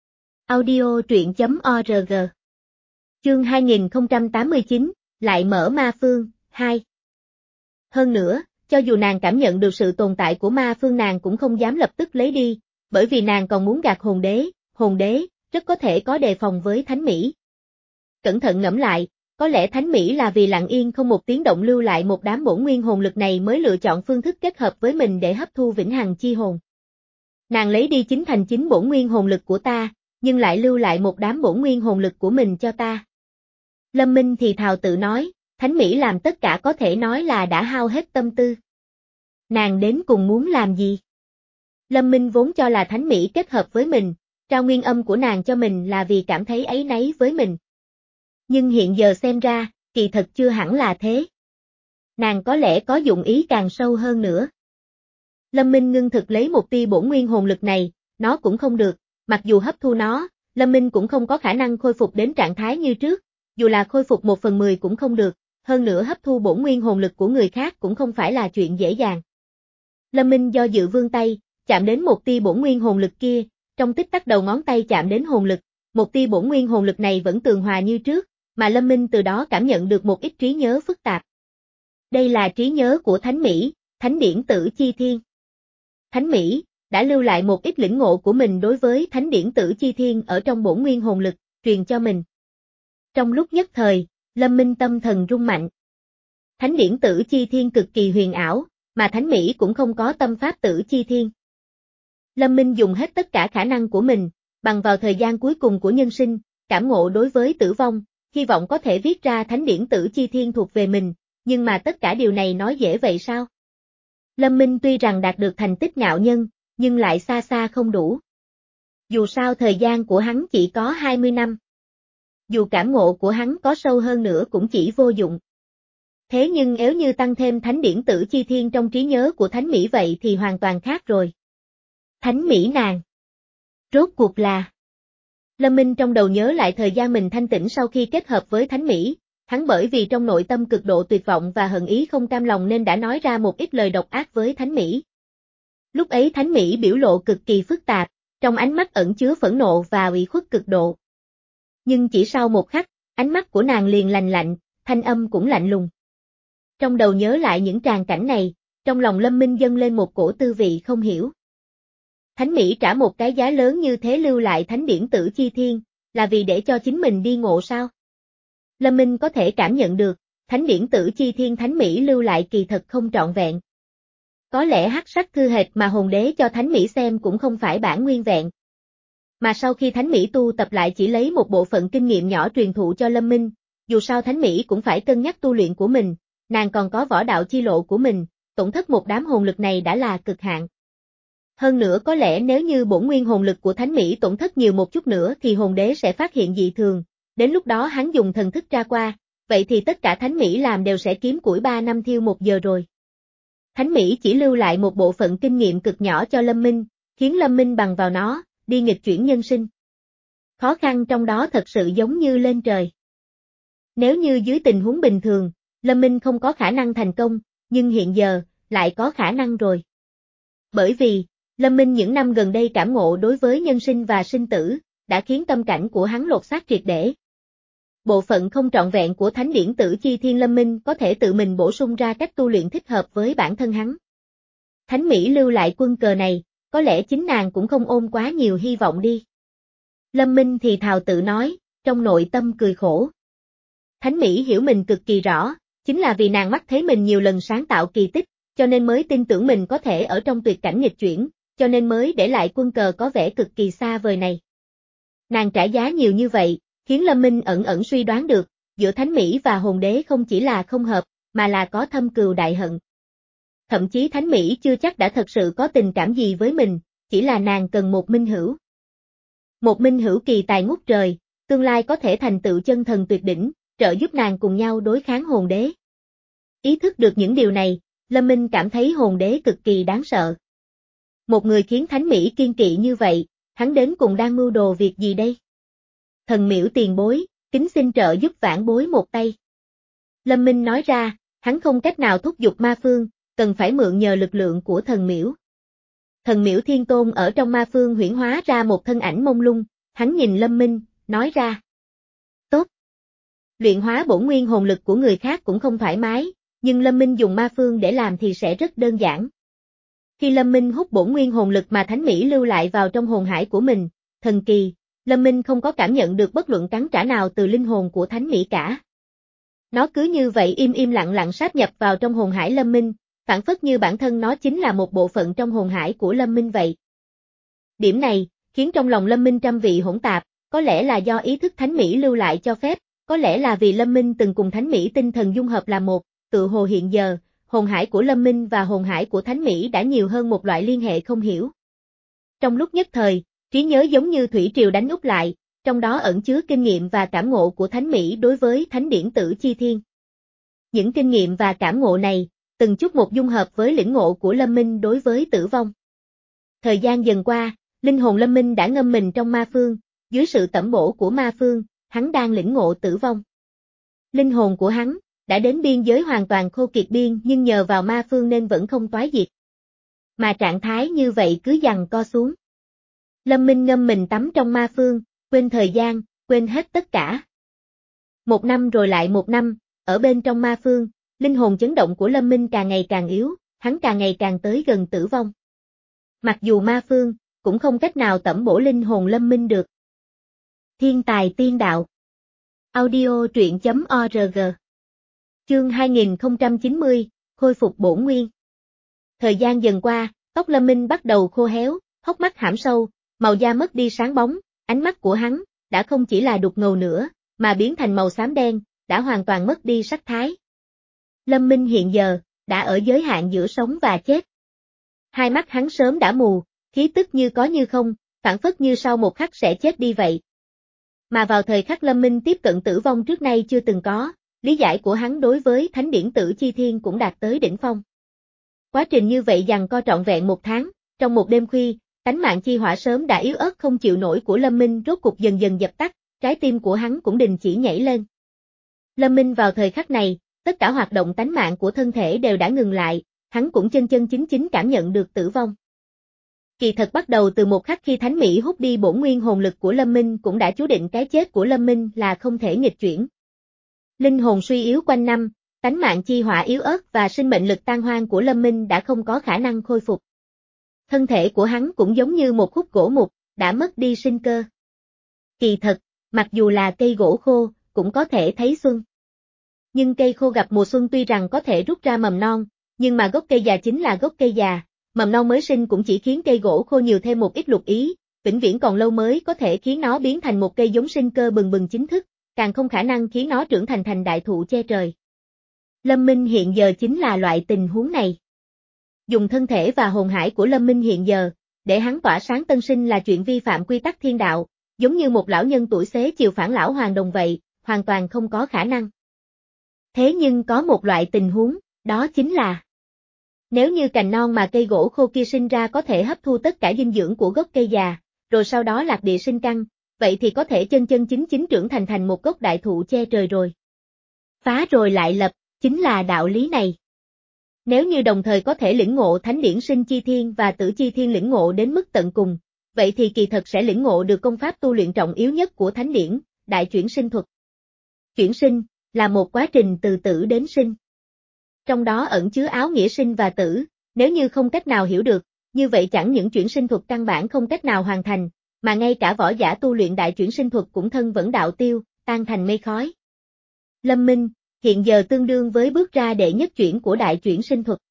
Audio truyện chấm org. Chương hai nghìn không trăm tám mươi chín, lại mở ma phương, hai. Hơn nữa, cho dù nàng cảm nhận được sự tồn tại của ma phương nàng cũng không dám lập tức lấy đi, bởi vì nàng còn muốn gạt hồn đế, hồn đế, rất có thể có đề phòng với thánh mỹ. Cẩn thận ngẫm lại, có lẽ thánh mỹ là vì lặng yên không một tiếng động lưu lại một đám bổn nguyên hồn lực này mới lựa chọn phương thức kết hợp với mình để hấp thu vĩnh hằng chi hồn. Nàng lấy đi chính thành chính bổn nguyên hồn lực của ta, nhưng lại lưu lại một đám bổn nguyên hồn lực của mình cho ta. Lâm Minh thì thào tự nói, thánh mỹ làm tất cả có thể nói là đã hao hết tâm tư. Nàng đến cùng muốn làm gì? Lâm Minh vốn cho là thánh mỹ kết hợp với mình, trao nguyên âm của nàng cho mình là vì cảm thấy áy náy với mình. Nhưng hiện giờ xem ra, kỳ thật chưa hẳn là thế. Nàng có lẽ có dụng ý càng sâu hơn nữa. Lâm Minh ngưng thực lấy một tia bổn nguyên hồn lực này, nó cũng không được, mặc dù hấp thu nó, Lâm Minh cũng không có khả năng khôi phục đến trạng thái như trước, dù là khôi phục một phần mười cũng không được, hơn nữa hấp thu bổn nguyên hồn lực của người khác cũng không phải là chuyện dễ dàng. Lâm Minh do dự vươn tay, chạm đến một tia bổn nguyên hồn lực kia, trong tích tắc đầu ngón tay chạm đến hồn lực, một tia bổn nguyên hồn lực này vẫn tường hòa như trước, mà Lâm Minh từ đó cảm nhận được một ít trí nhớ phức tạp. Đây là trí nhớ của Thánh Mỹ, Thánh điển Tử Chi Thiên. Thánh Mỹ đã lưu lại một ít lĩnh ngộ của mình đối với Thánh điển Tử Chi Thiên ở trong bổn nguyên hồn lực, truyền cho mình. Trong lúc nhất thời, Lâm Minh tâm thần rung mạnh. Thánh điển Tử Chi Thiên cực kỳ huyền ảo, mà Thánh Mỹ cũng không có tâm pháp Tử Chi Thiên. Lâm Minh dùng hết tất cả khả năng của mình, bằng vào thời gian cuối cùng của nhân sinh, cảm ngộ đối với tử vong, hy vọng có thể viết ra Thánh điển Tử Chi Thiên thuộc về mình, nhưng mà tất cả điều này nói dễ vậy sao? Lâm Minh tuy rằng đạt được thành tích ngạo nhân, nhưng lại xa xa không đủ. Dù sao thời gian của hắn chỉ có hai mươi năm. Dù cảm ngộ của hắn có sâu hơn nữa cũng chỉ vô dụng. Thế nhưng nếu như tăng thêm Thánh điển Tử Chi Thiên trong trí nhớ của Thánh Mỹ vậy thì hoàn toàn khác rồi. Thánh Mỹ nàng. Rốt cuộc là. Lâm Minh trong đầu nhớ lại thời gian mình thanh tĩnh sau khi kết hợp với Thánh Mỹ, hắn bởi vì trong nội tâm cực độ tuyệt vọng và hận ý không cam lòng nên đã nói ra một ít lời độc ác với Thánh Mỹ. Lúc ấy Thánh Mỹ biểu lộ cực kỳ phức tạp, trong ánh mắt ẩn chứa phẫn nộ và ủy khuất cực độ. Nhưng chỉ sau một khắc, ánh mắt của nàng liền lành lạnh, thanh âm cũng lạnh lùng. Trong đầu nhớ lại những tràng cảnh này, trong lòng Lâm Minh dâng lên một cổ tư vị không hiểu. Thánh Mỹ trả một cái giá lớn như thế lưu lại Thánh điển Tử Chi Thiên, là vì để cho chính mình đi ngộ sao? Lâm Minh có thể cảm nhận được, Thánh điển Tử Chi Thiên Thánh Mỹ lưu lại kỳ thật không trọn vẹn. Có lẽ hắc sắc thư hệt mà hồn đế cho Thánh Mỹ xem cũng không phải bản nguyên vẹn. Mà sau khi Thánh Mỹ tu tập lại chỉ lấy một bộ phận kinh nghiệm nhỏ truyền thụ cho Lâm Minh, dù sao Thánh Mỹ cũng phải cân nhắc tu luyện của mình, nàng còn có võ đạo chi lộ của mình, tổn thất một đám hồn lực này đã là cực hạn. Hơn nữa có lẽ nếu như bổn nguyên hồn lực của Thánh Mỹ tổn thất nhiều một chút nữa thì hồn đế sẽ phát hiện dị thường, đến lúc đó hắn dùng thần thức tra qua, vậy thì tất cả Thánh Mỹ làm đều sẽ kiếm củi ba năm thiêu một giờ rồi. Thánh Mỹ chỉ lưu lại một bộ phận kinh nghiệm cực nhỏ cho Lâm Minh, khiến Lâm Minh bằng vào nó, đi nghịch chuyển nhân sinh. Khó khăn trong đó thật sự giống như lên trời. Nếu như dưới tình huống bình thường, Lâm Minh không có khả năng thành công, nhưng hiện giờ, lại có khả năng rồi. Bởi vì, Lâm Minh những năm gần đây cảm ngộ đối với nhân sinh và sinh tử, đã khiến tâm cảnh của hắn lột xác triệt để. Bộ phận không trọn vẹn của Thánh điển Tử Chi Thiên Lâm Minh có thể tự mình bổ sung ra cách tu luyện thích hợp với bản thân hắn. Thánh Mỹ lưu lại quân cờ này, có lẽ chính nàng cũng không ôm quá nhiều hy vọng đi. Lâm Minh thì thào tự nói, trong nội tâm cười khổ. Thánh Mỹ hiểu mình cực kỳ rõ, chính là vì nàng mắt thấy mình nhiều lần sáng tạo kỳ tích, cho nên mới tin tưởng mình có thể ở trong tuyệt cảnh nghịch chuyển, cho nên mới để lại quân cờ có vẻ cực kỳ xa vời này. Nàng trả giá nhiều như vậy, khiến Lâm Minh ẩn ẩn suy đoán được, giữa Thánh Mỹ và hồn đế không chỉ là không hợp, mà là có thâm cừu đại hận. Thậm chí Thánh Mỹ chưa chắc đã thật sự có tình cảm gì với mình, chỉ là nàng cần một minh hữu. Một minh hữu kỳ tài ngút trời, tương lai có thể thành tựu chân thần tuyệt đỉnh, trợ giúp nàng cùng nhau đối kháng hồn đế. Ý thức được những điều này, Lâm Minh cảm thấy hồn đế cực kỳ đáng sợ. Một người khiến Thánh Mỹ kiên kỵ như vậy, hắn đến cùng đang mưu đồ việc gì đây? Thần miễu tiền bối, kính xin trợ giúp vãn bối một tay. Lâm Minh nói ra, hắn không cách nào thúc giục ma phương, cần phải mượn nhờ lực lượng của thần miễu. Thần miễu thiên tôn ở trong ma phương huyễn hóa ra một thân ảnh mông lung, hắn nhìn Lâm Minh, nói ra. Tốt. Luyện hóa bổn nguyên hồn lực của người khác cũng không thoải mái, nhưng Lâm Minh dùng ma phương để làm thì sẽ rất đơn giản. Khi Lâm Minh hút bổn nguyên hồn lực mà Thánh Mỹ lưu lại vào trong hồn hải của mình, thần kỳ, Lâm Minh không có cảm nhận được bất luận cắn trả nào từ linh hồn của Thánh Mỹ cả. Nó cứ như vậy im im lặng lặng sáp nhập vào trong hồn hải Lâm Minh, phản phất như bản thân nó chính là một bộ phận trong hồn hải của Lâm Minh vậy. Điểm này, khiến trong lòng Lâm Minh trăm vị hỗn tạp, có lẽ là do ý thức Thánh Mỹ lưu lại cho phép, có lẽ là vì Lâm Minh từng cùng Thánh Mỹ tinh thần dung hợp là một, tự hồ hiện giờ, hồn hải của Lâm Minh và hồn hải của Thánh Mỹ đã nhiều hơn một loại liên hệ không hiểu. Trong lúc nhất thời, trí nhớ giống như thủy triều đánh úp lại, trong đó ẩn chứa kinh nghiệm và cảm ngộ của Thánh Mỹ đối với thánh điển Tử Chi Thiên. Những kinh nghiệm và cảm ngộ này, từng chút một dung hợp với lĩnh ngộ của Lâm Minh đối với tử vong. Thời gian dần qua, linh hồn Lâm Minh đã ngâm mình trong ma phương, dưới sự tẩm bổ của ma phương, hắn đang lĩnh ngộ tử vong. Linh hồn của hắn đã đến biên giới hoàn toàn khô kiệt biên nhưng nhờ vào ma phương nên vẫn không toái diệt. Mà trạng thái như vậy cứ giằng co xuống. Lâm Minh ngâm mình tắm trong ma phương, quên thời gian, quên hết tất cả. Một năm rồi lại một năm, ở bên trong ma phương, linh hồn chấn động của Lâm Minh càng ngày càng yếu, hắn càng ngày càng tới gần tử vong. Mặc dù ma phương, cũng không cách nào tẩm bổ linh hồn Lâm Minh được. Thiên tài tiên đạo. Audio truyện chấm org. Chương hai nghìn không trăm chín mươi, khôi phục bổn nguyên. Thời gian dần qua, tóc Lâm Minh bắt đầu khô héo, hốc mắt hãm sâu, màu da mất đi sáng bóng, ánh mắt của hắn đã không chỉ là đục ngầu nữa, mà biến thành màu xám đen, đã hoàn toàn mất đi sắc thái. Lâm Minh hiện giờ đã ở giới hạn giữa sống và chết. Hai mắt hắn sớm đã mù, khí tức như có như không, phảng phất như sau một khắc sẽ chết đi vậy. Mà vào thời khắc Lâm Minh tiếp cận tử vong trước nay chưa từng có, lý giải của hắn đối với thánh điển Tử Chi Thiên cũng đạt tới đỉnh phong. Quá trình như vậy giằng co trọn vẹn một tháng, trong một đêm khuya, tánh mạng chi hỏa sớm đã yếu ớt không chịu nổi của Lâm Minh rốt cục dần dần dập tắt, trái tim của hắn cũng đình chỉ nhảy lên. Lâm Minh vào thời khắc này, tất cả hoạt động tánh mạng của thân thể đều đã ngừng lại, hắn cũng chân chân chính chính cảm nhận được tử vong. Kỳ thật bắt đầu từ một khắc khi Thánh Mỹ hút đi bổn nguyên hồn lực của Lâm Minh cũng đã chú định cái chết của Lâm Minh là không thể nghịch chuyển. Linh hồn suy yếu quanh năm, tánh mạng chi hỏa yếu ớt và sinh mệnh lực tan hoang của Lâm Minh đã không có khả năng khôi phục. Thân thể của hắn cũng giống như một khúc gỗ mục, đã mất đi sinh cơ. Kỳ thật, mặc dù là cây gỗ khô, cũng có thể thấy xuân. Nhưng cây khô gặp mùa xuân tuy rằng có thể rút ra mầm non, nhưng mà gốc cây già chính là gốc cây già, mầm non mới sinh cũng chỉ khiến cây gỗ khô nhiều thêm một ít lục ý, vĩnh viễn còn lâu mới có thể khiến nó biến thành một cây giống sinh cơ bừng bừng chính thức, càng không khả năng khiến nó trưởng thành thành đại thụ che trời. Lâm Minh hiện giờ chính là loại tình huống này. Dùng thân thể và hồn hải của Lâm Minh hiện giờ, để hắn tỏa sáng tân sinh là chuyện vi phạm quy tắc thiên đạo, giống như một lão nhân tuổi xế chiều phản lão hoàng đồng vậy, hoàn toàn không có khả năng. Thế nhưng có một loại tình huống, đó chính là nếu như cành non mà cây gỗ khô kia sinh ra có thể hấp thu tất cả dinh dưỡng của gốc cây già, rồi sau đó lạc địa sinh căn, vậy thì có thể chân chân chính chính trưởng thành thành một gốc đại thụ che trời rồi. Phá rồi lại lập, chính là đạo lý này. Nếu như đồng thời có thể lĩnh ngộ thánh điển sinh chi thiên và tử chi thiên lĩnh ngộ đến mức tận cùng, vậy thì kỳ thật sẽ lĩnh ngộ được công pháp tu luyện trọng yếu nhất của thánh điển, đại chuyển sinh thuật. Chuyển sinh là một quá trình từ tử đến sinh. Trong đó ẩn chứa áo nghĩa sinh và tử, nếu như không cách nào hiểu được, như vậy chẳng những chuyển sinh thuật căn bản không cách nào hoàn thành, mà ngay cả võ giả tu luyện đại chuyển sinh thuật cũng thân vẫn đạo tiêu, tan thành mây khói. Lâm Minh, hiện giờ tương đương với bước ra đệ nhất chuyển của đại chuyển sinh thuật.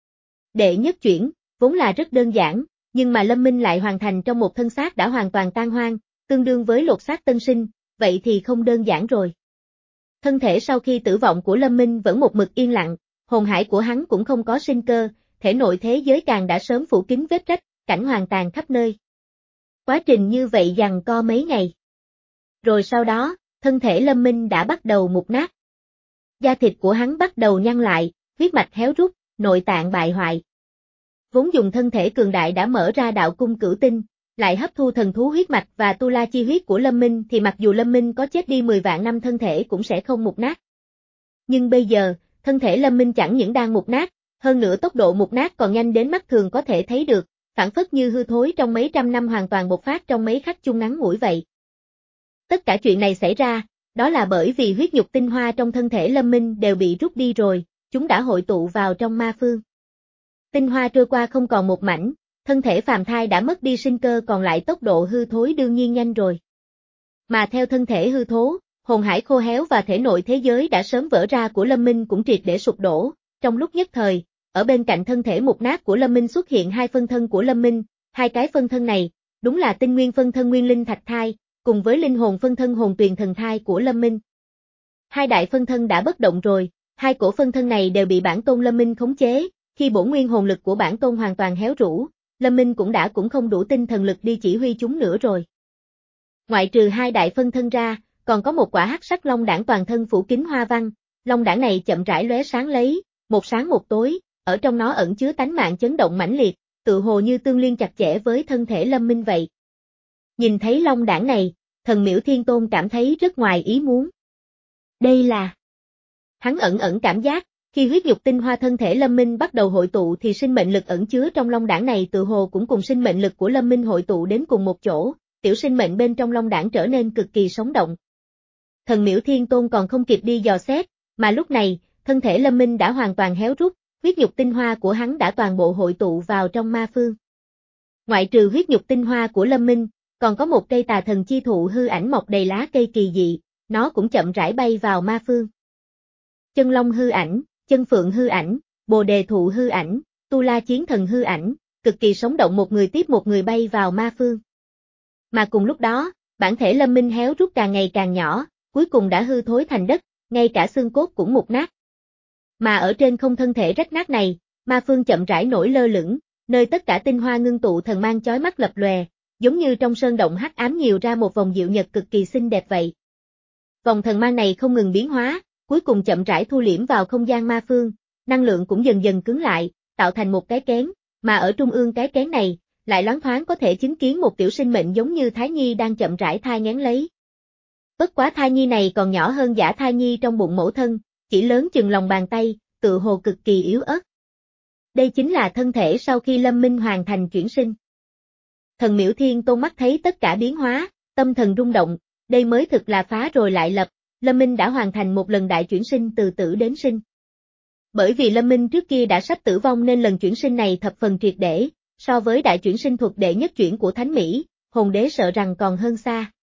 Đệ nhất chuyển, vốn là rất đơn giản, nhưng mà Lâm Minh lại hoàn thành trong một thân xác đã hoàn toàn tan hoang, tương đương với lột xác tân sinh, vậy thì không đơn giản rồi. Thân thể sau khi tử vong của Lâm Minh vẫn một mực yên lặng, hồn hải của hắn cũng không có sinh cơ, thể nội thế giới càng đã sớm phủ kín vết rách, cảnh hoàng tàn khắp nơi. Quá trình như vậy giằng co mấy ngày. Rồi sau đó, thân thể Lâm Minh đã bắt đầu mục nát. Da thịt của hắn bắt đầu nhăn lại, huyết mạch héo rút, nội tạng bại hoại. Vốn dùng thân thể cường đại đã mở ra đạo cung cửu tinh, lại hấp thu thần thú huyết mạch và tu la chi huyết của Lâm Minh thì mặc dù Lâm Minh có chết đi mười vạn năm thân thể cũng sẽ không mục nát. Nhưng bây giờ, thân thể Lâm Minh chẳng những đang mục nát, hơn nữa tốc độ mục nát còn nhanh đến mắt thường có thể thấy được, phản phất như hư thối trong mấy trăm năm hoàn toàn bộc phát trong mấy khắc chung ngắn ngủi vậy. Tất cả chuyện này xảy ra, đó là bởi vì huyết nhục tinh hoa trong thân thể Lâm Minh đều bị rút đi rồi, chúng đã hội tụ vào trong ma phương. Tinh hoa trôi qua không còn một mảnh, thân thể phàm thai đã mất đi sinh cơ còn lại tốc độ hư thối đương nhiên nhanh rồi. Mà theo thân thể hư thố, hồn hải khô héo và thể nội thế giới đã sớm vỡ ra của Lâm Minh cũng triệt để sụp đổ, trong lúc nhất thời, ở bên cạnh thân thể mục nát của Lâm Minh xuất hiện hai phân thân của Lâm Minh, hai cái phân thân này, đúng là tinh nguyên phân thân nguyên linh thạch thai, cùng với linh hồn phân thân hồn tuyền thần thai của Lâm Minh. Hai đại phân thân đã bất động rồi, hai cổ phân thân này đều bị bản tôn Lâm Minh khống chế, khi bổn nguyên hồn lực của bản tôn hoàn toàn héo rũ, Lâm Minh cũng đã cũng không đủ tinh thần lực đi chỉ huy chúng nữa rồi. Ngoại trừ hai đại phân thân ra, còn có một quả hắc sắc long đãng toàn thân phủ kín hoa văn, long đãng này chậm rãi lóe sáng lấy, một sáng một tối, ở trong nó ẩn chứa tánh mạng chấn động mãnh liệt, tự hồ như tương liên chặt chẽ với thân thể Lâm Minh vậy. Nhìn thấy long đãng này, Thần Miễu Thiên Tôn cảm thấy rất ngoài ý muốn. Đây là... Hắn ẩn ẩn cảm giác, khi huyết nhục tinh hoa thân thể Lâm Minh bắt đầu hội tụ thì sinh mệnh lực ẩn chứa trong long đãng này tự hồ cũng cùng sinh mệnh lực của Lâm Minh hội tụ đến cùng một chỗ, tiểu sinh mệnh bên trong long đãng trở nên cực kỳ sống động. Thần Miễu Thiên Tôn còn không kịp đi dò xét, mà lúc này, thân thể Lâm Minh đã hoàn toàn héo rút, huyết nhục tinh hoa của hắn đã toàn bộ hội tụ vào trong ma phương. Ngoại trừ huyết nhục tinh hoa của Lâm Minh, còn có một cây tà thần chi thụ hư ảnh mọc đầy lá cây kỳ dị, nó cũng chậm rãi bay vào ma phương. Chân long hư ảnh, chân phượng hư ảnh, bồ đề thụ hư ảnh, tu la chiến thần hư ảnh, cực kỳ sống động một người tiếp một người bay vào ma phương. Mà cùng lúc đó, bản thể Lâm Minh héo rút càng ngày càng nhỏ, cuối cùng đã hư thối thành đất, ngay cả xương cốt cũng mục nát. Mà ở trên không thân thể rách nát này, ma phương chậm rãi nổi lơ lửng, nơi tất cả tinh hoa ngưng tụ thần mang chói mắt lập lòe, giống như trong sơn động hắc ám nhiều ra một vòng diệu nhật cực kỳ xinh đẹp vậy. Vòng thần mang này không ngừng biến hóa, cuối cùng chậm rãi thu liễm vào không gian ma phương, năng lượng cũng dần dần cứng lại, tạo thành một cái kén, mà ở trung ương cái kén này, lại loáng thoáng có thể chứng kiến một tiểu sinh mệnh giống như thai nhi đang chậm rãi thai nghén lấy. Bất quá thai nhi này còn nhỏ hơn giả thai nhi trong bụng mẫu thân, chỉ lớn chừng lòng bàn tay, tự hồ cực kỳ yếu ớt. Đây chính là thân thể sau khi Lâm Minh hoàn thành chuyển sinh. Thần Miễu Thiên Tôn mắt thấy tất cả biến hóa, tâm thần rung động, đây mới thực là phá rồi lại lập, Lâm Minh đã hoàn thành một lần đại chuyển sinh từ tử đến sinh. Bởi vì Lâm Minh trước kia đã sắp tử vong nên lần chuyển sinh này thập phần triệt để, so với đại chuyển sinh thuật đệ nhất chuyển của Thánh Mỹ, hồn đế sợ rằng còn hơn xa.